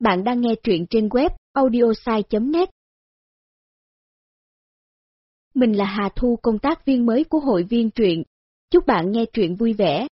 Bạn đang nghe truyện trên web audiosai.net. Mình là Hà Thu, công tác viên mới của hội viên truyện. Chúc bạn nghe truyện vui vẻ.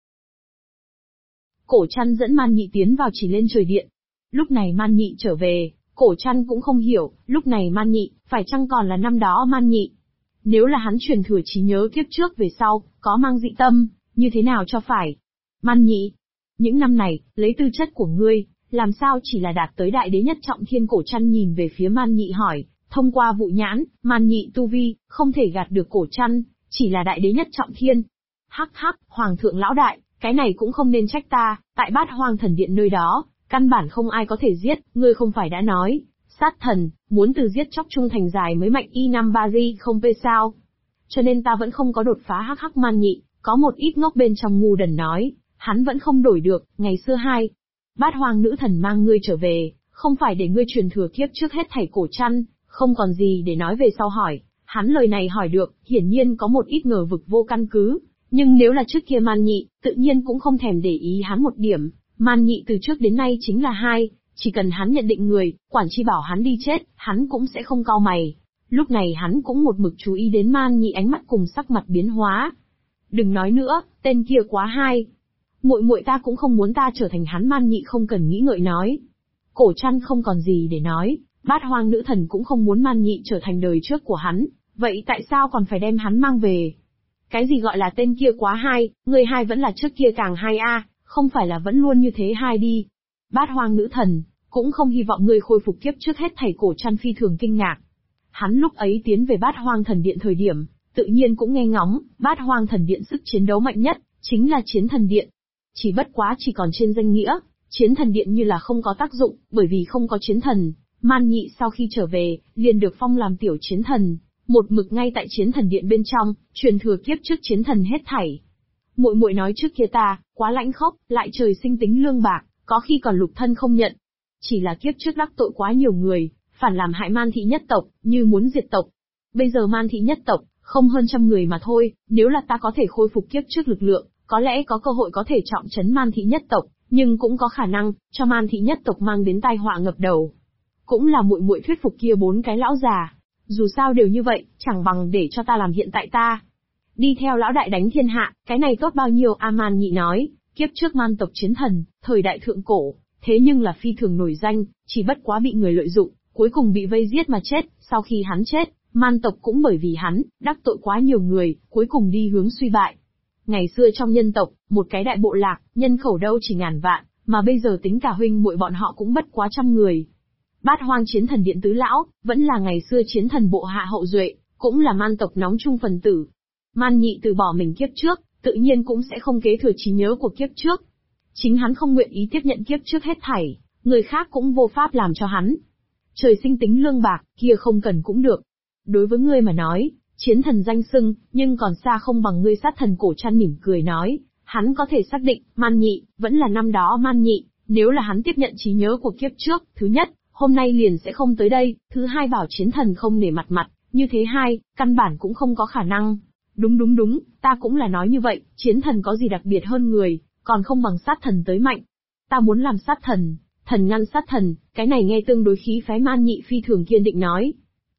Cổ Trăn dẫn Man Nhị tiến vào chỉ lên trời điện. Lúc này Man Nhị trở về, Cổ Trăn cũng không hiểu, lúc này Man Nhị, phải chăng còn là năm đó Man Nhị? Nếu là hắn truyền thừa trí nhớ kiếp trước về sau, có mang dị tâm, như thế nào cho phải? Man Nhị, những năm này, lấy tư chất của ngươi, làm sao chỉ là đạt tới đại đế nhất trọng thiên? Cổ Trăn nhìn về phía Man Nhị hỏi, thông qua vụ nhãn, Man Nhị tu vi, không thể gạt được Cổ Trăn, chỉ là đại đế nhất trọng thiên. Hắc hắc, Hoàng thượng lão đại, cái này cũng không nên trách ta, tại Bát Hoang thần điện nơi đó, căn bản không ai có thể giết, ngươi không phải đã nói, sát thần, muốn từ giết chóc trung thành dài mới mạnh y năm ba di không p sao. Cho nên ta vẫn không có đột phá. Hắc hắc. Man Nhị, có một ít ngốc bên trong ngu đần nói, hắn vẫn không đổi được, ngày xưa hai. Bát Hoang nữ thần mang ngươi trở về, không phải để ngươi truyền thừa kiếp trước hết thảy. Cổ Trăn, không còn gì để nói về sau hỏi, hắn lời này hỏi được, hiển nhiên có một ít ngờ vực vô căn cứ, nhưng nếu là trước kia Man Nhị, tự nhiên cũng không thèm để ý hắn một điểm. Man Nhị từ trước đến nay chính là hai, chỉ cần hắn nhận định người, quản chi bảo hắn đi chết, hắn cũng sẽ không cau mày. Lúc này hắn cũng một mực chú ý đến Man Nhị ánh mắt cùng sắc mặt biến hóa. Đừng nói nữa, tên kia quá hai. Muội muội ta cũng không muốn ta trở thành hắn. Man Nhị không cần nghĩ ngợi nói. Cổ Trăn không còn gì để nói, Bát Hoang nữ thần cũng không muốn Man Nhị trở thành đời trước của hắn, vậy tại sao còn phải đem hắn mang về? Cái gì gọi là tên kia quá hai, người hai vẫn là trước kia càng hai a, không phải là vẫn luôn như thế hai đi. Bát Hoang nữ thần, cũng không hy vọng ngươi khôi phục kiếp trước hết thảy. Cổ Trăn phi thường kinh ngạc. Hắn lúc ấy tiến về Bát Hoang thần điện thời điểm, tự nhiên cũng nghe ngóng, Bát Hoang thần điện sức chiến đấu mạnh nhất, chính là chiến thần điện. Chỉ bất quá chỉ còn trên danh nghĩa, chiến thần điện như là không có tác dụng, bởi vì không có chiến thần. Man Nhị sau khi trở về, liền được phong làm tiểu chiến thần, một mực ngay tại chiến thần điện bên trong, truyền thừa kiếp trước chiến thần hết thảy. Muội muội nói trước kia ta, quá lãnh khốc, lại trời sinh tính lương bạc, có khi còn lục thân không nhận. Chỉ là kiếp trước đắc tội quá nhiều người, phản làm hại Man thị nhất tộc, như muốn diệt tộc. Bây giờ Man thị nhất tộc, không hơn 100 người mà thôi, nếu là ta có thể khôi phục kiếp trước lực lượng, có lẽ có cơ hội có thể trọng trấn Man thị nhất tộc, nhưng cũng có khả năng, cho Man thị nhất tộc mang đến tai họa ngập đầu. Cũng là muội muội thuyết phục kia 4 cái lão già. Dù sao đều như vậy, chẳng bằng để cho ta làm hiện tại ta. Đi theo lão đại đánh thiên hạ, cái này tốt bao nhiêu? Man Nhị nói, kiếp trước Man tộc chiến thần, thời đại thượng cổ, thế nhưng là phi thường nổi danh, chỉ bất quá bị người lợi dụng, cuối cùng bị vây giết mà chết. Sau khi hắn chết, Man tộc cũng bởi vì hắn, đắc tội quá nhiều người, cuối cùng đi hướng suy bại. Ngày xưa trong nhân tộc, một cái đại bộ lạc, nhân khẩu đâu chỉ ngàn vạn, mà bây giờ tính cả huynh muội bọn họ cũng bất quá 100 người. Bát Hoang chiến thần điện tứ lão, vẫn là ngày xưa chiến thần bộ hạ hậu duệ, cũng là Man tộc nóng chung phần tử. Man Nhị từ bỏ mình kiếp trước, tự nhiên cũng sẽ không kế thừa trí nhớ của kiếp trước. Chính hắn không nguyện ý tiếp nhận kiếp trước hết thảy, người khác cũng vô pháp làm cho hắn. Trời sinh tính lương bạc, kia không cần cũng được. Đối với ngươi mà nói, chiến thần danh xưng, nhưng còn xa không bằng ngươi sát thần. Cổ Trăn mỉm cười nói, hắn có thể xác định, Man Nhị, vẫn là năm đó Man Nhị, nếu là hắn tiếp nhận trí nhớ của kiếp trước, thứ nhất, hôm nay liền sẽ không tới đây, thứ hai bảo chiến thần không nể mặt, như thế hai, căn bản cũng không có khả năng. Đúng, ta cũng là nói như vậy, chiến thần có gì đặc biệt hơn người, còn không bằng sát thần tới mạnh. Ta muốn làm sát thần, thần ngăn sát thần, cái này nghe tương đối khí phái. Man Nhị phi thường kiên định nói.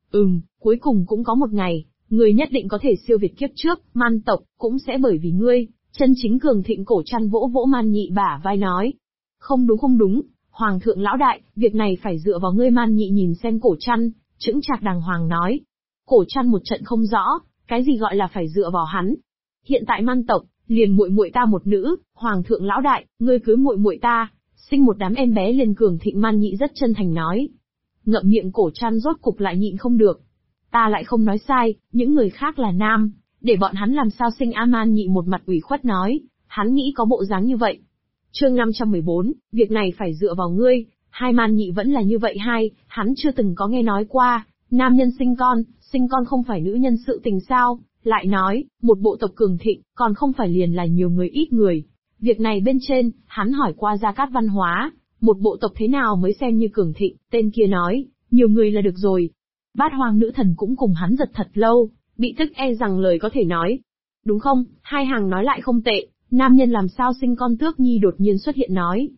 Cuối cùng cũng có một ngày, người nhất định có thể siêu việt kiếp trước, Man tộc, cũng sẽ bởi vì ngươi, chân chính cường thịnh. Cổ Trăn vỗ vỗ Man Nhị bả vai nói. Không đúng, Hoàng thượng lão đại, việc này phải dựa vào ngươi. Man Nhị nhìn xem Cổ Trăn, chững chạc đàng hoàng nói. Cổ Trăn một trận không rõ, cái gì gọi là phải dựa vào hắn? Hiện tại Man tộc, liền muội muội ta một nữ, Hoàng thượng lão đại, ngươi cưới muội muội ta, sinh một đám em bé liền cường thịnh. Man Nhị rất chân thành nói. Ngậm miệng. Cổ Trăn rốt cục lại nhịn không được. Ta lại không nói sai, những người khác là nam, để bọn hắn làm sao sinh? Man Nhị một mặt ủy khuất nói, hắn nghĩ có bộ dáng như vậy. Chương 514, việc này phải dựa vào ngươi. Hai. Man Nhị vẫn là như vậy hai, hắn chưa từng có nghe nói qua, nam nhân sinh con không phải nữ nhân sự tình sao? Lại nói, một bộ tộc cường thịnh, còn không phải liền là nhiều người ít người. Việc này bên trên, hắn hỏi qua Gia Cát Văn Hóa, một bộ tộc thế nào mới xem như cường thịnh? Tên kia nói, nhiều người là được rồi. Bát Hoang nữ thần cũng cùng hắn giật thật lâu, bị tức e rằng lời có thể nói. Đúng không? Hai hàng nói lại không tệ, nam nhân làm sao sinh con? Tước Nhi đột nhiên xuất hiện nói.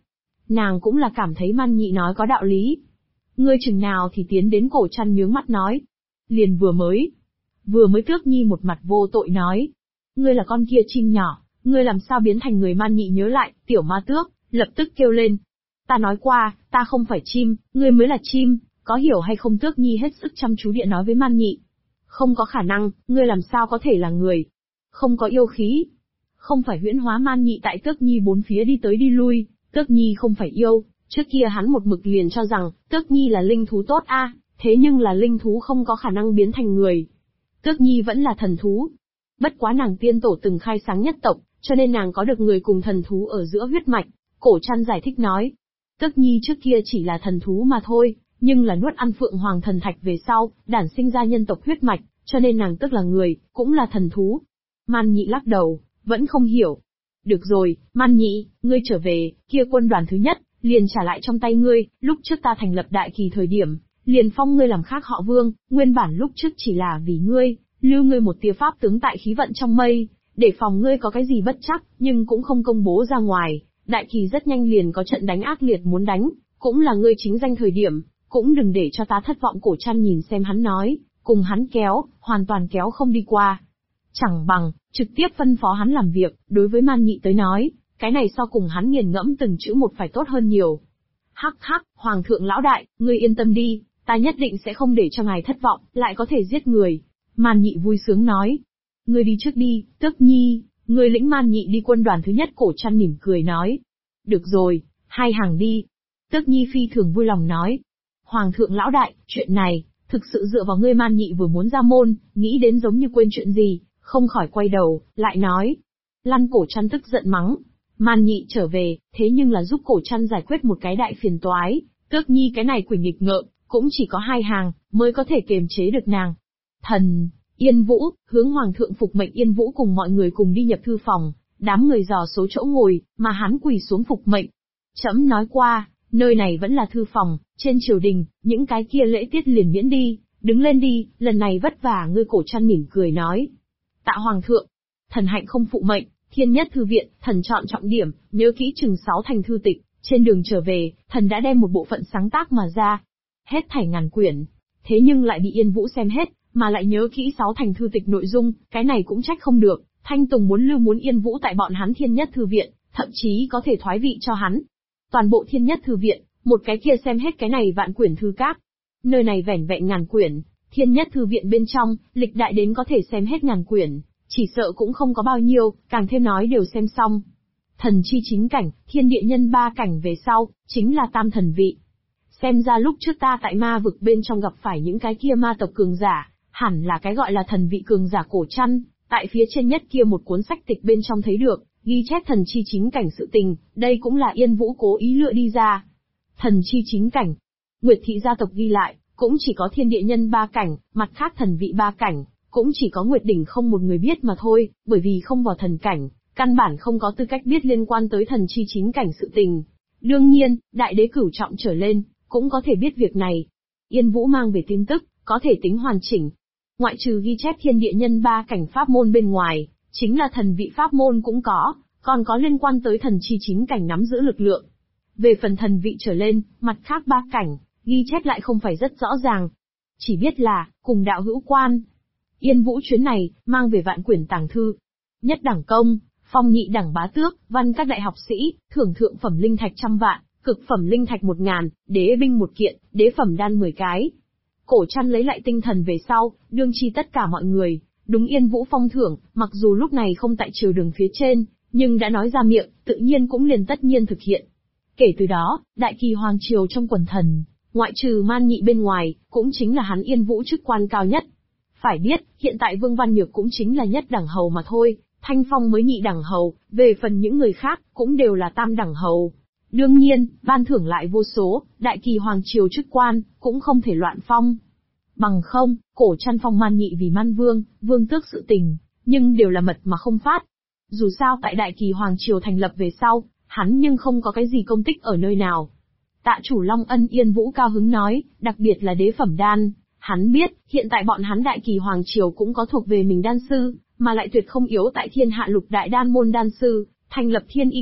Nàng cũng là cảm thấy Man Nhị nói có đạo lý. Ngươi chừng nào thì tiến đến Cổ Trăn nhướng mắt nói. Liền vừa mới. Tước Nhi một mặt vô tội nói. Ngươi là con kia chim nhỏ, ngươi làm sao biến thành người? Man Nhị nhớ lại, tiểu ma tước, lập tức kêu lên. Ta nói qua, ta không phải chim, ngươi mới là chim, có hiểu hay không? Tước Nhi hết sức chăm chú địa nói với Man Nhị. Không có khả năng, ngươi làm sao có thể là người? Không có yêu khí. Không phải huyễn hóa. Man Nhị tại Tước Nhi bốn phía đi tới đi lui, Tước Nhi không phải yêu, trước kia hắn một mực liền cho rằng, Tước Nhi là linh thú tốt a, thế nhưng là linh thú không có khả năng biến thành người. Tước Nhi vẫn là thần thú. Bất quá nàng tiên tổ từng khai sáng nhất tộc, cho nên nàng có được người cùng thần thú ở giữa huyết mạch. Cổ Trăn giải thích nói. Tước Nhi trước kia chỉ là thần thú mà thôi, nhưng là nuốt ăn Phượng Hoàng thần thạch về sau, đản sinh ra nhân tộc huyết mạch, cho nên nàng tức là người, cũng là thần thú. Man Nhị lắc đầu, vẫn không hiểu. Được rồi, Man Nhị, ngươi trở về, kia quân đoàn thứ nhất, liền trả lại trong tay ngươi, lúc trước ta thành lập đại kỳ thời điểm, liền phong ngươi làm khác họ Vương, nguyên bản lúc trước chỉ là vì ngươi, lưu ngươi một tia pháp tướng tại khí vận trong mây, để phòng ngươi có cái gì bất chắc, nhưng cũng không công bố ra ngoài. Đại kỳ rất nhanh liền có trận đánh ác liệt muốn đánh, cũng là ngươi chính danh thời điểm, cũng đừng để cho ta thất vọng. Cổ Trăn nhìn xem hắn nói, cùng hắn kéo, hoàn toàn kéo không đi qua. Chẳng bằng, trực tiếp phân phó hắn làm việc, đối với Man Nhị tới nói, cái này so cùng hắn nghiền ngẫm từng chữ một phải tốt hơn nhiều. Hắc hắc, Hoàng thượng lão đại, ngươi yên tâm đi, ta nhất định sẽ không để cho ngài thất vọng, lại có thể giết người. Man Nhị vui sướng nói. Ngươi đi trước đi, Tước Nhi, ngươi lĩnh Man Nhị đi quân đoàn thứ nhất. Cổ Trăn mỉm cười nói. Được rồi, hai hàng đi. Tước Nhi phi thường vui lòng nói. Hoàng thượng lão đại, chuyện này, thực sự dựa vào ngươi. Man Nhị vừa muốn ra môn, nghĩ đến giống như quên chuyện gì, không khỏi quay đầu, lại nói. Lăn. Cổ Trăn tức giận mắng. Man Nhị trở về, thế nhưng là giúp Cổ Trăn giải quyết một cái đại phiền toái. Tước Nhi cái này quỷ nghịch ngợm, cũng chỉ có hai hàng, mới có thể kiềm chế được nàng. Thần, Yên Vũ, hướng Hoàng thượng phục mệnh. Yên Vũ cùng mọi người cùng đi nhập thư phòng, đám người dò số chỗ ngồi, mà hắn quỳ xuống phục mệnh. Trẫm nói qua, nơi này vẫn là thư phòng, trên triều đình, những cái kia lễ tiết liền miễn đi, đứng lên đi, lần này vất vả ngươi. Cổ Trăn mỉm cười nói. Tạ Hoàng thượng, thần hạnh không phụ mệnh. Thiên nhất thư viện, thần chọn trọng điểm, nhớ kỹ chừng 6 thành thư tịch, trên đường trở về, thần đã đem một bộ phận sáng tác mà ra. Hết thảy ngàn quyển, thế nhưng lại bị Yên Vũ xem hết, mà lại nhớ kỹ 6 thành thư tịch nội dung, cái này cũng trách không được. Thanh Tùng muốn Yên Vũ tại bọn hắn Thiên nhất thư viện, thậm chí có thể thoái vị cho hắn. Toàn bộ Thiên nhất thư viện, một cái kia xem hết cái này vạn quyển thư các. Nơi này vẻn vẹn ngàn quyển, Thiên nhất thư viện bên trong, lịch đại đến có thể xem hết ngàn quyển. Chỉ sợ cũng không có bao nhiêu, càng thêm nói đều xem xong. Thần chi chính cảnh, thiên địa nhân 3 cảnh về sau, chính là tam thần vị. Xem ra lúc trước ta tại ma vực bên trong gặp phải những cái kia ma tộc cường giả, hẳn là cái gọi là thần vị cường giả. Cổ Trăn, tại phía trên nhất kia một cuốn sách tịch bên trong thấy được, ghi chép thần chi chính cảnh sự tình, đây cũng là Yên Vũ cố ý lựa đi ra. Thần chi chính cảnh, Nguyệt thị gia tộc ghi lại, cũng chỉ có thiên địa nhân 3 cảnh, mặt khác thần vị 3 cảnh. Cũng chỉ có Nguyệt Đỉnh không một người biết mà thôi, bởi vì không vào thần cảnh, căn bản không có tư cách biết liên quan tới thần chi chính cảnh sự tình. Đương nhiên, đại đế cửu trọng trở lên, cũng có thể biết việc này. Yên Vũ mang về tin tức, có thể tính hoàn chỉnh. Ngoại trừ ghi chép thiên địa nhân 3 cảnh pháp môn bên ngoài, chính là thần vị pháp môn cũng có, còn có liên quan tới thần chi chính cảnh nắm giữ lực lượng. Về phần thần vị trở lên, mặt khác 3 cảnh, ghi chép lại không phải rất rõ ràng. Chỉ biết là, cùng đạo hữu quan. Yên Vũ chuyến này, mang về vạn quyển tàng thư. Nhất đẳng công, phong nhị đẳng bá tước, văn các đại học sĩ, thưởng thượng phẩm linh thạch 100 vạn, cực phẩm linh thạch 1000, đế binh 1 kiện, đế phẩm đan 10 cái. Cổ Trăn lấy lại tinh thần về sau, đương chi tất cả mọi người, đúng Yên Vũ phong thưởng, mặc dù lúc này không tại triều đường phía trên, nhưng đã nói ra miệng, tự nhiên cũng liền tất nhiên thực hiện. Kể từ đó, đại kỳ hoàng triều trong quần thần, ngoại trừ Man Nhị bên ngoài, cũng chính là hắn Yên Vũ chức quan cao nhất. Phải biết, hiện tại Vương Văn Nhược cũng chính là nhất đẳng hầu mà thôi, Thanh Phong mới nhị đẳng hầu, về phần những người khác, cũng đều là tam đẳng hầu. Đương nhiên, ban thưởng lại vô số, đại kỳ hoàng triều chức quan, cũng không thể loạn phong. Bằng không, Cổ Trăn phong Man Nhị vì Man Vương, Vương tước sự tình, nhưng đều là mật mà không phát. Dù sao tại đại kỳ hoàng triều thành lập về sau, hắn nhưng không có cái gì công tích ở nơi nào. Tạ chủ Long Ân. Yên Vũ cao hứng nói, đặc biệt là đế phẩm đan. Hắn biết, hiện tại bọn hắn đại kỳ hoàng triều cũng có thuộc về mình đan sư, mà lại tuyệt không yếu tại thiên hạ lục đại đan môn đan sư, thành lập thiên y các,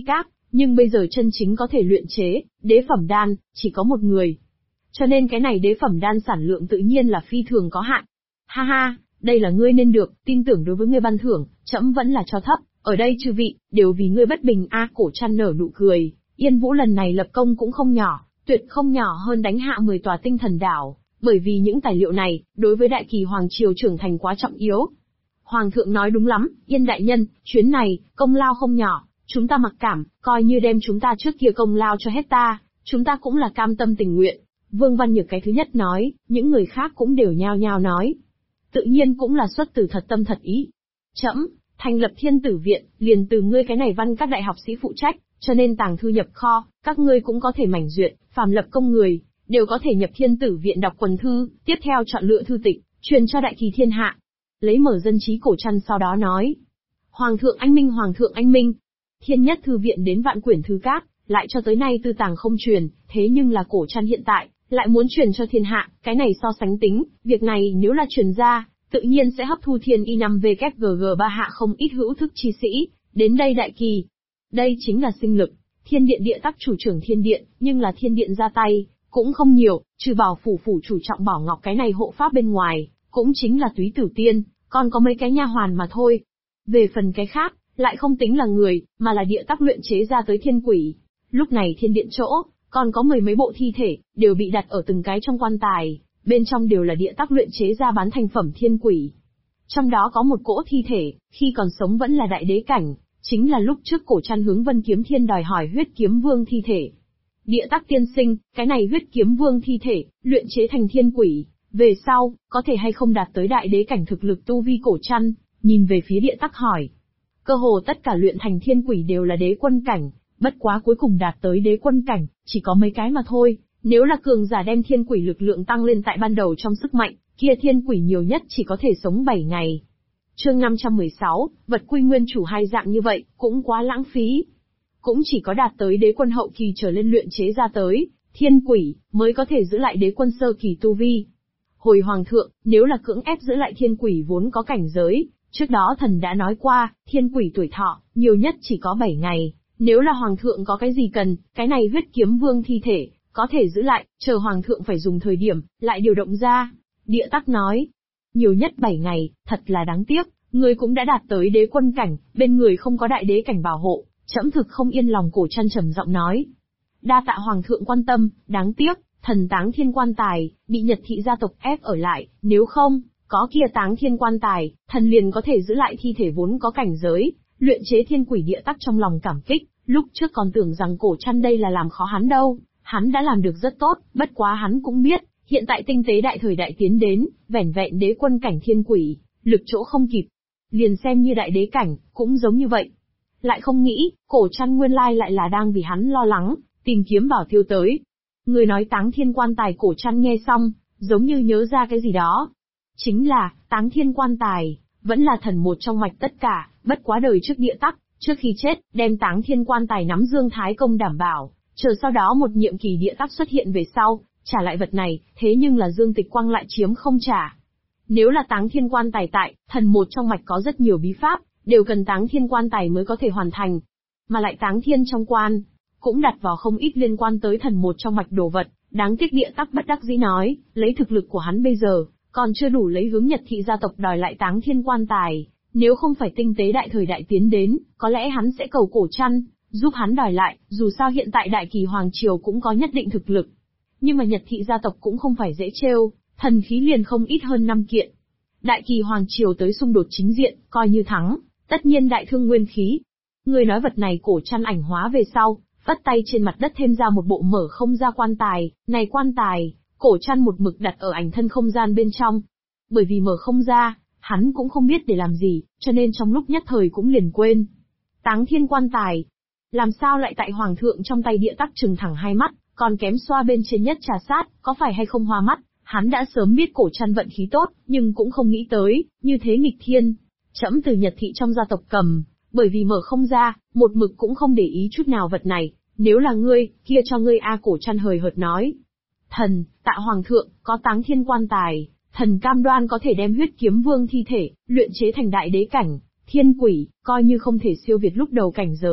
Nhưng bây giờ chân chính có thể luyện chế đế phẩm đan, chỉ có một người. Cho nên cái này đế phẩm đan sản lượng tự nhiên là phi thường có hạn. Ha ha, đây là ngươi nên được, tin tưởng đối với ngươi ban thưởng, trẫm vẫn là cho thấp, ở đây chư vị, đều vì ngươi bất bình a. Cổ Trăn nở nụ cười, Yên Vũ lần này lập công cũng không nhỏ, tuyệt không nhỏ hơn đánh hạ 10 tòa tinh thần đảo, bởi vì những tài liệu này, đối với đại kỳ hoàng triều trưởng thành quá trọng yếu. Hoàng thượng nói đúng lắm, Yên đại nhân, chuyến này, công lao không nhỏ, chúng ta mặc cảm, coi như đem chúng ta trước kia công lao cho hết ta, chúng ta cũng là cam tâm tình nguyện. Vương Văn Nhược cái thứ nhất nói, những người khác cũng đều nhao nhao nói. Tự nhiên cũng là xuất từ thật tâm thật ý. Trẫm thành lập Thiên Tử Viện, liền từ ngươi cái này văn các đại học sĩ phụ trách, cho nên tàng thư nhập kho, các ngươi cũng có thể mảnh duyệt, phàm lập công người, đều có thể nhập Thiên Tử Viện đọc quần thư, tiếp theo chọn lựa thư tịch, truyền cho đại kỳ thiên hạ. Lấy mở dân trí Cổ Trăn sau đó nói. Hoàng thượng anh minh, Hoàng thượng anh minh. Thiên nhất thư viện đến vạn quyển thư cát, lại cho tới nay tư tàng không truyền, thế nhưng là Cổ Trăn hiện tại, lại muốn truyền cho thiên hạ, cái này so sánh tính, việc này nếu là truyền ra, tự nhiên sẽ hấp thu thiên y 5VKGG3 hạ không ít hữu thức chi sĩ, đến đây đại kỳ. Đây chính là sinh lực, thiên điện địa tắc chủ trưởng thiên điện, nhưng là thiên điện ra tay, cũng không nhiều, trừ bảo phủ chủ trọng Bảo Ngọc cái này hộ pháp bên ngoài, cũng chính là Túy Tử Tiên, còn có mấy cái nha hoàn mà thôi. Về phần cái khác, lại không tính là người, mà là địa tắc luyện chế ra tới thiên quỷ. Lúc này thiên điện chỗ, còn có 10 mấy bộ thi thể, đều bị đặt ở từng cái trong quan tài, bên trong đều là địa tắc luyện chế ra bán thành phẩm thiên quỷ. Trong đó có một cỗ thi thể, khi còn sống vẫn là đại đế cảnh, chính là lúc trước Cổ Trăn hướng Vân Kiếm Thiên đòi hỏi huyết kiếm vương thi thể. Địa tắc tiên sinh, cái này huyết kiếm vương thi thể, luyện chế thành thiên quỷ, về sau, có thể hay không đạt tới đại đế cảnh thực lực tu vi Cổ Trăn, nhìn về phía địa tắc hỏi. Cơ hồ tất cả luyện thành thiên quỷ đều là đế quân cảnh, bất quá cuối cùng đạt tới đế quân cảnh, chỉ có mấy cái mà thôi. Nếu là cường giả đem thiên quỷ lực lượng tăng lên tại ban đầu trong sức mạnh, kia thiên quỷ nhiều nhất chỉ có thể sống 7 ngày. Chương 516, vật quy nguyên chủ hai dạng như vậy, cũng quá lãng phí. Cũng chỉ có đạt tới đế quân hậu kỳ trở lên luyện chế ra tới, thiên quỷ, mới có thể giữ lại đế quân sơ kỳ tu vi. Hồi hoàng thượng, nếu là cưỡng ép giữ lại thiên quỷ vốn có cảnh giới, trước đó thần đã nói qua, thiên quỷ tuổi thọ, nhiều nhất chỉ có 7 ngày. Nếu là hoàng thượng có cái gì cần, cái này huyết kiếm vương thi thể, có thể giữ lại, chờ hoàng thượng phải dùng thời điểm, lại điều động ra. Địa tắc nói, nhiều nhất 7 ngày, thật là đáng tiếc, người cũng đã đạt tới đế quân cảnh, bên người không có đại đế cảnh bảo hộ, trẫm thực không yên lòng. Cổ Trăn trầm giọng nói. Đa tạ hoàng thượng quan tâm, đáng tiếc, thần táng thiên quan tài, bị Nhật thị gia tộc ép ở lại, nếu không, có kia táng thiên quan tài, thần liền có thể giữ lại thi thể vốn có cảnh giới, luyện chế thiên quỷ. Địa tắc trong lòng cảm kích, lúc trước còn tưởng rằng Cổ Trăn đây là làm khó hắn đâu, hắn đã làm được rất tốt, bất quá hắn cũng biết, hiện tại tinh tế đại thời đại tiến đến, vẻn vẹn đế quân cảnh thiên quỷ, lực chỗ không kịp. Liền xem như đại đế cảnh, cũng giống như vậy. Lại không nghĩ, Cổ Trăn nguyên lai lại là đang vì hắn lo lắng, tìm kiếm bảo tiêu tới. Người nói táng thiên quan tài. Cổ Trăn nghe xong, giống như nhớ ra cái gì đó. Chính là, táng thiên quan tài, vẫn là thần một trong mạch tất cả, bất quá đời trước địa tắc, trước khi chết, đem táng thiên quan tài nắm Dương Thái Công đảm bảo, chờ sau đó một nhiệm kỳ địa tắc xuất hiện về sau, trả lại vật này, thế nhưng là Dương Tịch Quang lại chiếm không trả. Nếu là táng thiên quan tài tại, thần một trong mạch có rất nhiều bí pháp, đều cần táng thiên quan tài mới có thể hoàn thành. Mà lại táng thiên trong quan, cũng đặt vào không ít liên quan tới thần một trong mạch đồ vật, đáng tiếc địa tắc bất đắc dĩ nói, lấy thực lực của hắn bây giờ, còn chưa đủ lấy hướng Nhật thị gia tộc đòi lại táng thiên quan tài, nếu không phải tinh tế đại thời đại tiến đến, có lẽ hắn sẽ cầu Cổ Trăn, giúp hắn đòi lại, dù sao hiện tại đại kỳ hoàng triều cũng có nhất định thực lực. Nhưng mà Nhật thị gia tộc cũng không phải dễ trêu, thần khí liền không ít hơn 5 kiện. Đại kỳ hoàng triều tới xung đột chính diện, coi như thắng, tất nhiên đại thương nguyên khí. Người nói vật này Cổ Trăn ảnh hóa về sau, vắt tay trên mặt đất thêm ra một bộ mở không ra quan tài, này quan tài, Cổ Trăn một mực đặt ở ảnh thân không gian bên trong. Bởi vì mở không ra, hắn cũng không biết để làm gì, cho nên trong lúc nhất thời cũng liền quên. Táng thiên quan tài, làm sao lại tại hoàng thượng trong tay? Địa tắc trừng thẳng hai mắt, còn kém xoa bên trên nhất trà sát, có phải hay không hoa mắt? Hắn đã sớm biết Cổ Trăn vận khí tốt, nhưng cũng không nghĩ tới, như thế nghịch thiên. Trẫm từ Nhật thị trong gia tộc cầm, bởi vì mở không ra, một mực cũng không để ý chút nào vật này, nếu là ngươi, kia cho ngươi a. Cổ Trăn hời hợt nói. Thần, tạ hoàng thượng, có táng thiên quan tài, thần cam đoan có thể đem huyết kiếm vương thi thể, luyện chế thành đại đế cảnh, thiên quỷ, coi như không thể siêu việt lúc đầu cảnh giới,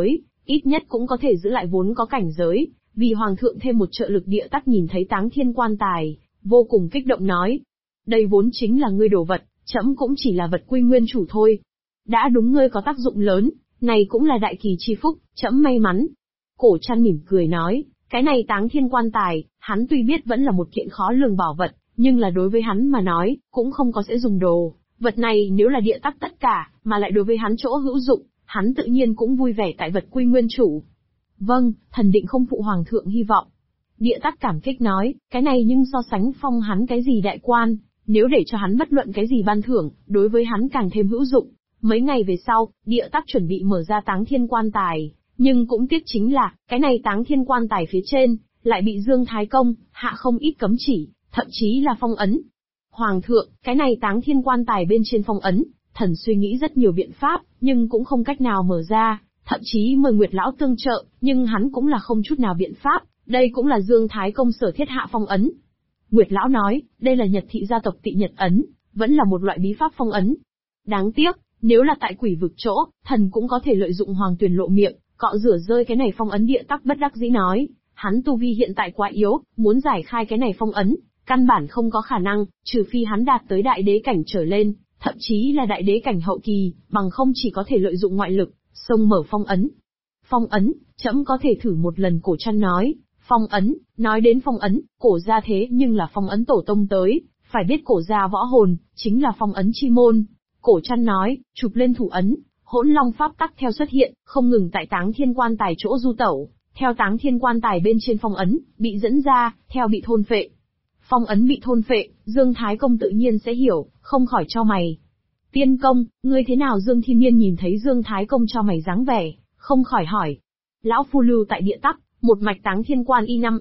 ít nhất cũng có thể giữ lại vốn có cảnh giới, vì hoàng thượng thêm một trợ lực. Địa Tắc nhìn thấy Táng Thiên Quan Tài, vô cùng kích động nói. Đây vốn chính là ngươi đồ vật, trẫm cũng chỉ là vật quy nguyên chủ thôi. Đã đúng ngươi có tác dụng lớn, này cũng là đại kỳ chi phúc, trẫm may mắn. Cổ Trăn mỉm cười nói, cái này Táng Thiên Quan Tài, hắn tuy biết vẫn là một kiện khó lường bảo vật, nhưng là đối với hắn mà nói, cũng không có sẽ dùng đồ. Vật này nếu là Địa Tắc tất cả, mà lại đối với hắn chỗ hữu dụng, hắn tự nhiên cũng vui vẻ tại vật quy nguyên chủ. Vâng, thần định không phụ hoàng thượng hy vọng. Địa Tắc cảm kích nói, cái này nhưng so sánh phong hắn cái gì đại quan, nếu để cho hắn bất luận cái gì ban thưởng, đối với hắn càng thêm hữu dụng. Mấy ngày về sau, Địa Tắc chuẩn bị mở ra Táng Thiên Quan Tài, nhưng cũng tiếc chính là, cái này Táng Thiên Quan Tài phía trên, lại bị Dương Thái Công hạ không ít cấm chỉ, thậm chí là phong ấn. Hoàng thượng, cái này Táng Thiên Quan Tài bên trên phong ấn, thần suy nghĩ rất nhiều biện pháp, nhưng cũng không cách nào mở ra, thậm chí mời Nguyệt Lão tương trợ, nhưng hắn cũng là không chút nào biện pháp, đây cũng là Dương Thái Công sở thiết hạ phong ấn. Nguyệt Lão nói, đây là Nhật thị gia tộc Tị Nhật ấn, vẫn là một loại bí pháp phong ấn. Đáng tiếc, nếu là tại quỷ vực chỗ, thần cũng có thể lợi dụng Hoàng Tuyền lộ miệng, cọ rửa rơi cái này phong ấn. Địa Tắc bất đắc dĩ nói, hắn tu vi hiện tại quá yếu, muốn giải khai cái này phong ấn, căn bản không có khả năng, trừ phi hắn đạt tới đại đế cảnh trở lên, thậm chí là đại đế cảnh hậu kỳ, bằng không chỉ có thể lợi dụng ngoại lực, xông mở phong ấn. Phong ấn, trẫm có thể thử một lần. Cổ Trăn nói. Phong ấn, nói đến phong ấn, cổ gia thế nhưng là phong ấn tổ tông tới, phải biết cổ gia võ hồn, chính là phong ấn chi môn. Cổ Trăn nói, chụp lên thủ ấn, hỗn long pháp tắc theo xuất hiện, không ngừng tại Táng Thiên Quan Tài chỗ du tẩu, theo Táng Thiên Quan Tài bên trên phong ấn, bị dẫn ra, theo bị thôn phệ. Phong ấn bị thôn phệ, Dương Thái Công tự nhiên sẽ hiểu, không khỏi cho mày. Tiên công, ngươi thế nào? Dương Thiên Nhiên nhìn thấy Dương Thái Công cho mày dáng vẻ, không khỏi hỏi. Lão phu lưu tại Địa Tắc, một mạch Táng Thiên Quan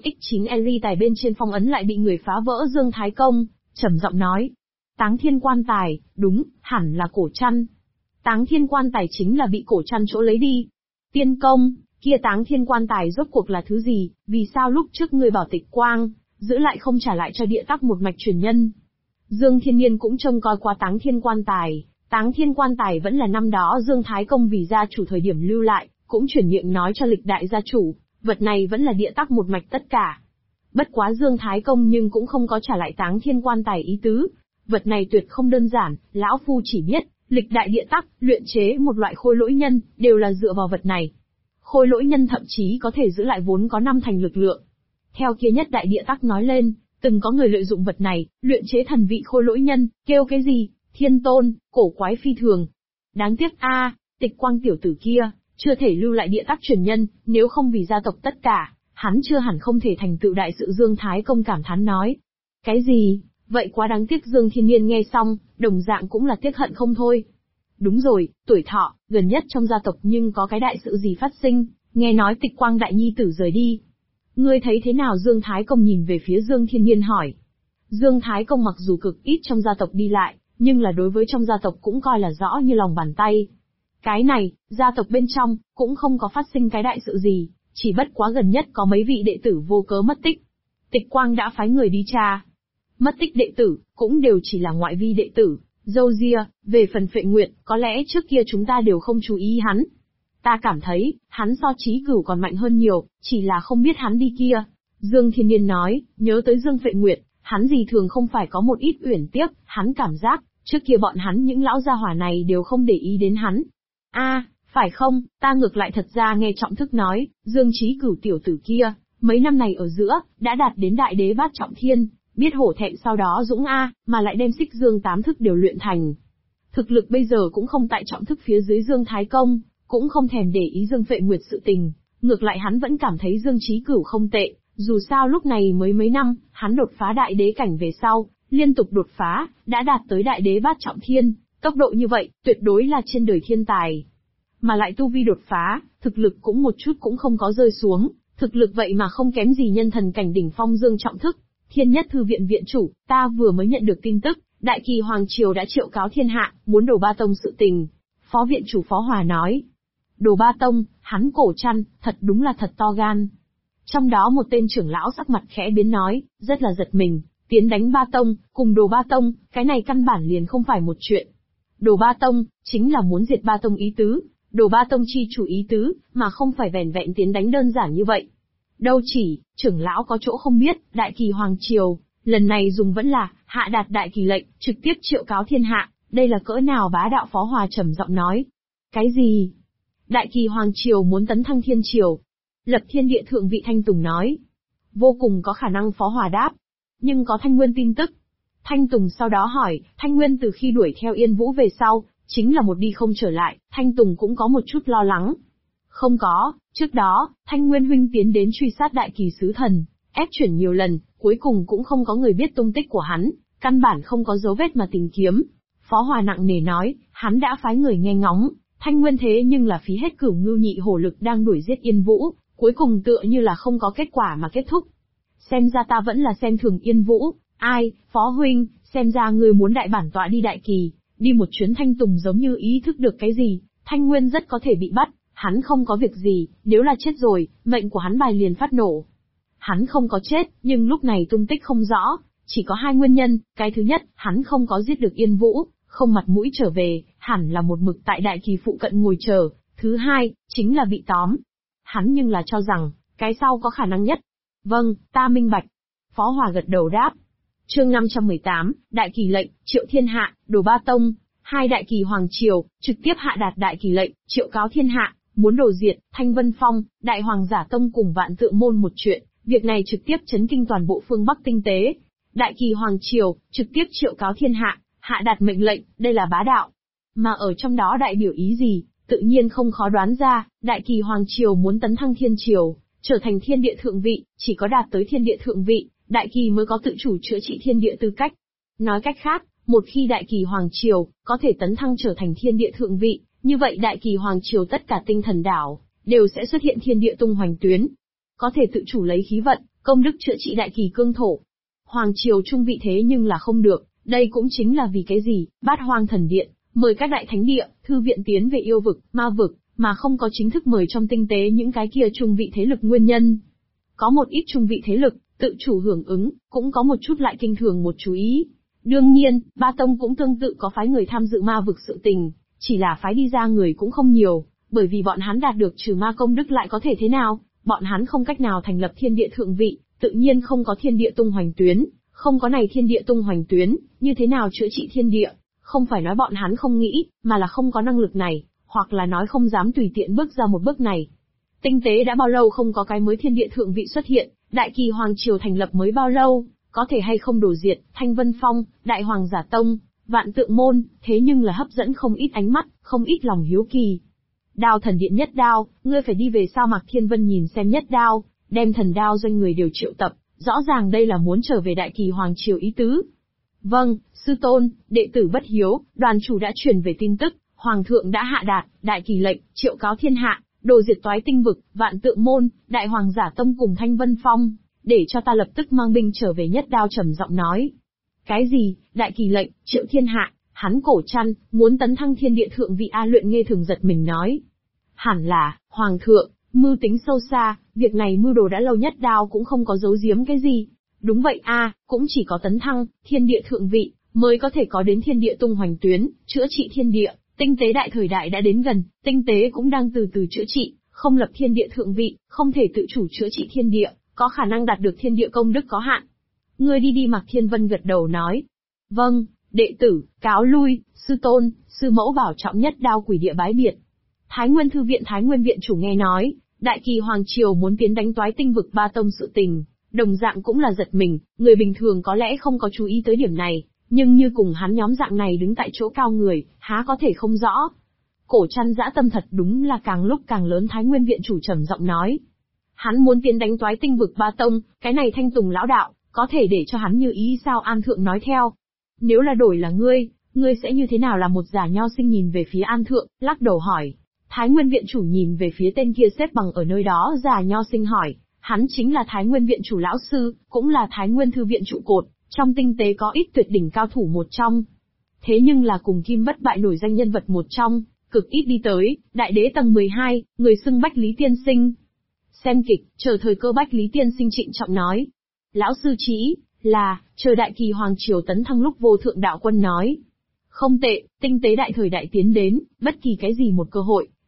Y5X9L tài bên trên phong ấn lại bị người phá vỡ. Dương Thái Công trầm giọng nói. Táng Thiên Quan Tài, đúng, hẳn là Cổ Trăn. Táng Thiên Quan Tài chính là bị Cổ Trăn chỗ lấy đi. Tiên công, kia Táng Thiên Quan Tài rốt cuộc là thứ gì, vì sao lúc trước ngươi bảo Tịch Quang giữ lại không trả lại cho Địa Tắc một mạch truyền nhân? Dương Thiên Nhiên cũng trông coi qua Táng Thiên Quan Tài. Táng Thiên Quan Tài vẫn là năm đó Dương Thái Công vì gia chủ thời điểm lưu lại, cũng chuyển miệng nói cho lịch đại gia chủ, vật này vẫn là Địa Tắc một mạch tất cả. Bất quá Dương Thái Công nhưng cũng không có trả lại Táng Thiên Quan Tài ý tứ. Vật này tuyệt không đơn giản, lão phu chỉ biết, lịch đại Địa Tắc luyện chế một loại khôi lỗi nhân, đều là dựa vào vật này. Khôi lỗi nhân thậm chí có thể giữ lại vốn có 5 thành lực lượng. Theo kia nhất đại Địa Tắc nói lên, từng có người lợi dụng vật này, luyện chế thần vị khôi lỗi nhân, kêu cái gì? Thiên tôn, cổ quái phi thường. Đáng tiếc Tịch Quang tiểu tử kia, chưa thể lưu lại Địa Tắc truyền nhân, nếu không vì gia tộc tất cả, hắn chưa hẳn không thể thành tựu đại sự. Dương Thái Công cảm thán nói. Cái gì? Vậy quá đáng tiếc. Dương Thiên Nhiên nghe xong, đồng dạng cũng là tiếc hận không thôi. Đúng rồi, tuổi thọ, gần nhất trong gia tộc nhưng có cái đại sự gì phát sinh, nghe nói Tịch Quang đại nhi tử rời đi. Ngươi thấy thế nào? Dương Thái Công nhìn về phía Dương Thiên Nhiên hỏi. Dương Thái Công mặc dù cực ít trong gia tộc đi lại, nhưng là đối với trong gia tộc cũng coi là rõ như lòng bàn tay. Cái này, gia tộc bên trong, cũng không có phát sinh cái đại sự gì, chỉ bất quá gần nhất có mấy vị đệ tử vô cớ mất tích. Tịch Quang đã phái người đi tra. Mất tích đệ tử, cũng đều chỉ là ngoại vi đệ tử, dâu ria. Về phần Phệ Nguyệt, có lẽ trước kia chúng ta đều không chú ý hắn. Ta cảm thấy, hắn so Chí Cửu còn mạnh hơn nhiều, chỉ là không biết hắn đi kia. Dương Thiên Nhiên nói, nhớ tới Dương Phệ Nguyệt, hắn gì thường không phải có một ít uyển tiếc, hắn cảm giác, trước kia bọn hắn những lão gia hỏa này đều không để ý đến hắn. Phải không, ta ngược lại thật ra nghe Trọng Thức nói, Dương Chí Cửu tiểu tử kia, mấy năm này ở giữa, đã đạt đến đại đế bát trọng thiên, biết hổ thẹn sau đó dũng mà lại đem Xích Dương 8 thức đều luyện thành. Thực lực bây giờ cũng không tại Trọng Thức phía dưới Dương Thái Công, cũng không thèm để ý Dương Phệ Nguyệt sự tình, ngược lại hắn vẫn cảm thấy Dương Chí Cửu không tệ, dù sao lúc này mới mấy năm, hắn đột phá đại đế cảnh về sau, liên tục đột phá, đã đạt tới đại đế bát trọng thiên, tốc độ như vậy, tuyệt đối là trên đời thiên tài. Mà lại tu vi đột phá, thực lực cũng một chút cũng không có rơi xuống, thực lực vậy mà không kém gì nhân thần cảnh đỉnh phong Dương Trọng Thức. Thiên Nhất Thư viện viện chủ, ta vừa mới nhận được tin tức, Đại Kỳ Hoàng Triều đã triệu cáo thiên hạ, muốn Đồ Ba Tông sự tình. Phó viện chủ Phó Hòa nói. Đồ Ba Tông, hắn Cổ Trăn, thật đúng là thật to gan. Trong đó một tên trưởng lão sắc mặt khẽ biến nói, rất là giật mình, tiến đánh Ba Tông, cùng Đồ Ba Tông, cái này căn bản liền không phải một chuyện. Đồ Ba Tông, chính là muốn diệt Ba Tông ý tứ, Đồ Ba Tông chi chủ ý tứ, mà không phải vẻn vẹn tiến đánh đơn giản như vậy. Đâu chỉ, trưởng lão có chỗ không biết, Đại Kỳ Hoàng Triều, lần này dùng vẫn là, hạ đạt Đại Kỳ lệnh, trực tiếp triệu cáo thiên hạ, đây là cỡ nào bá đạo. Phó Hòa trầm giọng nói. Cái gì? Đại Kỳ Hoàng Triều muốn tấn thăng thiên triều. Lập thiên địa thượng vị. Thanh Tùng nói. Vô cùng có khả năng. Phó Hòa đáp. Nhưng có Thanh Nguyên tin tức. Thanh Tùng sau đó hỏi, Thanh Nguyên từ khi đuổi theo Yên Vũ về sau, chính là một đi không trở lại. Thanh Tùng cũng có một chút lo lắng. Không có, trước đó, Thanh Nguyên huynh tiến đến truy sát Đại Kỳ sứ thần, ép chuyển nhiều lần, cuối cùng cũng không có người biết tung tích của hắn, căn bản không có dấu vết mà tìm kiếm. Phó Hòa nặng nề nói, hắn đã phái người nghe ngóng, Thanh Nguyên thế nhưng là phí hết Cửu Ngưu Nhị Hổ lực đang đuổi giết Yên Vũ, cuối cùng tựa như là không có kết quả mà kết thúc. Xem ra ta vẫn là xem thường Yên Vũ. Ai, Phó huynh, xem ra ngươi muốn đại bản tọa đi Đại Kỳ, đi một chuyến. Thanh Tùng giống như ý thức được cái gì, Thanh Nguyên rất có thể bị bắt, hắn không có việc gì, nếu là chết rồi, mệnh của hắn bài liền phát nổ. Hắn không có chết, nhưng lúc này tung tích không rõ, chỉ có hai nguyên nhân, cái thứ nhất, hắn không có giết được Yên Vũ, không mặt mũi trở về, hẳn là một mực tại Đại Kỳ phụ cận ngồi chờ, thứ hai, chính là bị tóm. Hắn nhưng là cho rằng, cái sau có khả năng nhất. Vâng, ta minh bạch. Phó Hòa gật đầu đáp. Chương 518, Đại Kỳ lệnh, triệu thiên hạ. Đồ Ba Tông, hai Đại Kỳ Hoàng Triều, trực tiếp hạ đạt Đại Kỳ lệnh, triệu cáo thiên hạ, muốn đổ diệt Thanh Vân Phong, Đại Hoàng Giả Tông cùng Vạn Tượng Môn một chuyện, việc này trực tiếp chấn kinh toàn bộ phương Bắc tinh tế. Đại Kỳ Hoàng Triều, trực tiếp triệu cáo thiên hạ, hạ đạt mệnh lệnh, đây là bá đạo. Mà ở trong đó đại biểu ý gì, tự nhiên không khó đoán ra, Đại Kỳ Hoàng Triều muốn tấn thăng thiên triều, trở thành thiên địa thượng vị, chỉ có đạt tới thiên địa thượng vị, Đại Kỳ mới có tự chủ chữa trị thiên địa tư cách. Nói cách khác, một khi Đại Kỳ Hoàng Triều có thể tấn thăng trở thành thiên địa thượng vị, như vậy Đại Kỳ Hoàng Triều tất cả tinh thần đảo đều sẽ xuất hiện thiên địa tung hoành tuyến, có thể tự chủ lấy khí vận, công đức chữa trị Đại Kỳ cương thổ. Hoàng Triều trung vị thế nhưng là không được, đây cũng chính là vì cái gì, Bát Hoang Thần Điện mời các đại thánh địa, thư viện tiến về yêu vực, ma vực, mà không có chính thức mời trong tinh tế những cái kia trung vị thế lực nguyên nhân. Có một ít trung vị thế lực, tự chủ hưởng ứng, cũng có một chút lại kinh thường một chú ý. Đương nhiên, Ba Tông cũng tương tự có phái người tham dự ma vực sự tình, chỉ là phái đi ra người cũng không nhiều, bởi vì bọn hắn đạt được trừ ma công đức lại có thể thế nào, bọn hắn không cách nào thành lập thiên địa thượng vị, tự nhiên không có thiên địa tung hoành tuyến, không có này thiên địa tung hoành tuyến, như thế nào chữa trị thiên địa, không phải nói bọn hắn không nghĩ, mà là không có năng lực này, hoặc là nói không dám tùy tiện bước ra một bước này. Tinh tế đã bao lâu không có cái mới thiên địa thượng vị xuất hiện, Đại Kỳ Hoàng Triều thành lập mới bao lâu, có thể hay không đổ diệt Thanh Vân Phong, Đại Hoàng Giả Tông, Vạn Tượng Môn, thế nhưng là hấp dẫn không ít ánh mắt, không ít lòng hiếu kỳ. Đao Thần Điện Nhất Đao, ngươi phải đi về sao? Mạc Thiên Vân nhìn xem Nhất Đao, đem Thần Đao doanh người đều triệu tập, rõ ràng đây là muốn trở về Đại Kỳ Hoàng Triều ý tứ. Vâng, sư tôn, đệ tử bất hiếu, đoàn chủ đã truyền về tin tức, Hoàng thượng đã hạ đạt Đại Kỳ lệnh, triệu cáo thiên hạ, đồ diệt Toái Tinh Vực, Vạn Tượng Môn, Đại Hoàng Giả Tông cùng Thanh Vân Phong, để cho ta lập tức mang binh trở về. Nhất Đao trầm giọng nói. Cái gì, Đại Kỳ lệnh, triệu thiên hạ, hắn cổ chăn, muốn tấn thăng thiên địa thượng vị? A Luyện nghe thường giật mình nói. Hẳn là, Hoàng thượng, mưu tính sâu xa, việc này mưu đồ đã lâu. Nhất Đao cũng không có giấu giếm cái gì. Đúng vậy a, cũng chỉ có tấn thăng thiên địa thượng vị, mới có thể có đến thiên địa tung hoành tuyến, chữa trị thiên địa. Tinh tế đại thời đại đã đến gần, tinh tế cũng đang từ từ chữa trị, không lập thiên địa thượng vị, không thể tự chủ chữa trị thiên địa, có khả năng đạt được thiên địa công đức có hạn. Ngươi đi đi. Mạc Thiên Vân gật đầu nói. Vâng, đệ tử, cáo lui. Sư tôn, sư mẫu bảo trọng. Nhất Đao quỷ địa bái biệt. Thái Nguyên Thư viện Thái Nguyên Viện chủ nghe nói, Đại Kỳ Hoàng Triều muốn tiến đánh Toái Tinh Vực Ba Tông sự tình, đồng dạng cũng là giật mình, người bình thường có lẽ không có chú ý tới điểm này, nhưng như cùng hắn nhóm dạng này đứng tại chỗ cao người, há có thể không rõ. Cổ chăn dã tâm thật đúng là càng lúc càng lớn. Thái Nguyên Viện chủ trầm giọng nói. Hắn muốn tiến đánh Toái Tinh Vực Ba Tông, cái này Thanh Tùng lão đạo, có thể để cho hắn như ý sao? An Thượng nói theo. Nếu là đổi là ngươi sẽ như thế nào? Là một giả nho sinh nhìn về phía An Thượng, lắc đầu hỏi. Thái Nguyên Viện chủ nhìn về phía tên kia xếp bằng ở nơi đó, giả nho sinh hỏi, hắn chính là Thái Nguyên Viện chủ lão sư, cũng là Thái Nguyên Thư viện trụ cột, trong tinh tế có ít tuyệt đỉnh cao thủ một trong. Thế nhưng là cùng Kim Bất Bại nổi danh nhân vật một trong, cực ít đi tới, đại đế tầng 12, người xưng Bách Lý Tiên Sinh. Xem kịch, chờ thời cơ. Bách Lý Tiên Sinh trịnh trọng nói. Lão sư chỉ là, chờ Đại Kỳ Hoàng Triều tấn thăng lúc Vô Thượng Đạo Quân nói. Không tệ, tinh tế đại thời đại tiến đến, bất kỳ cái gì một cơ hội,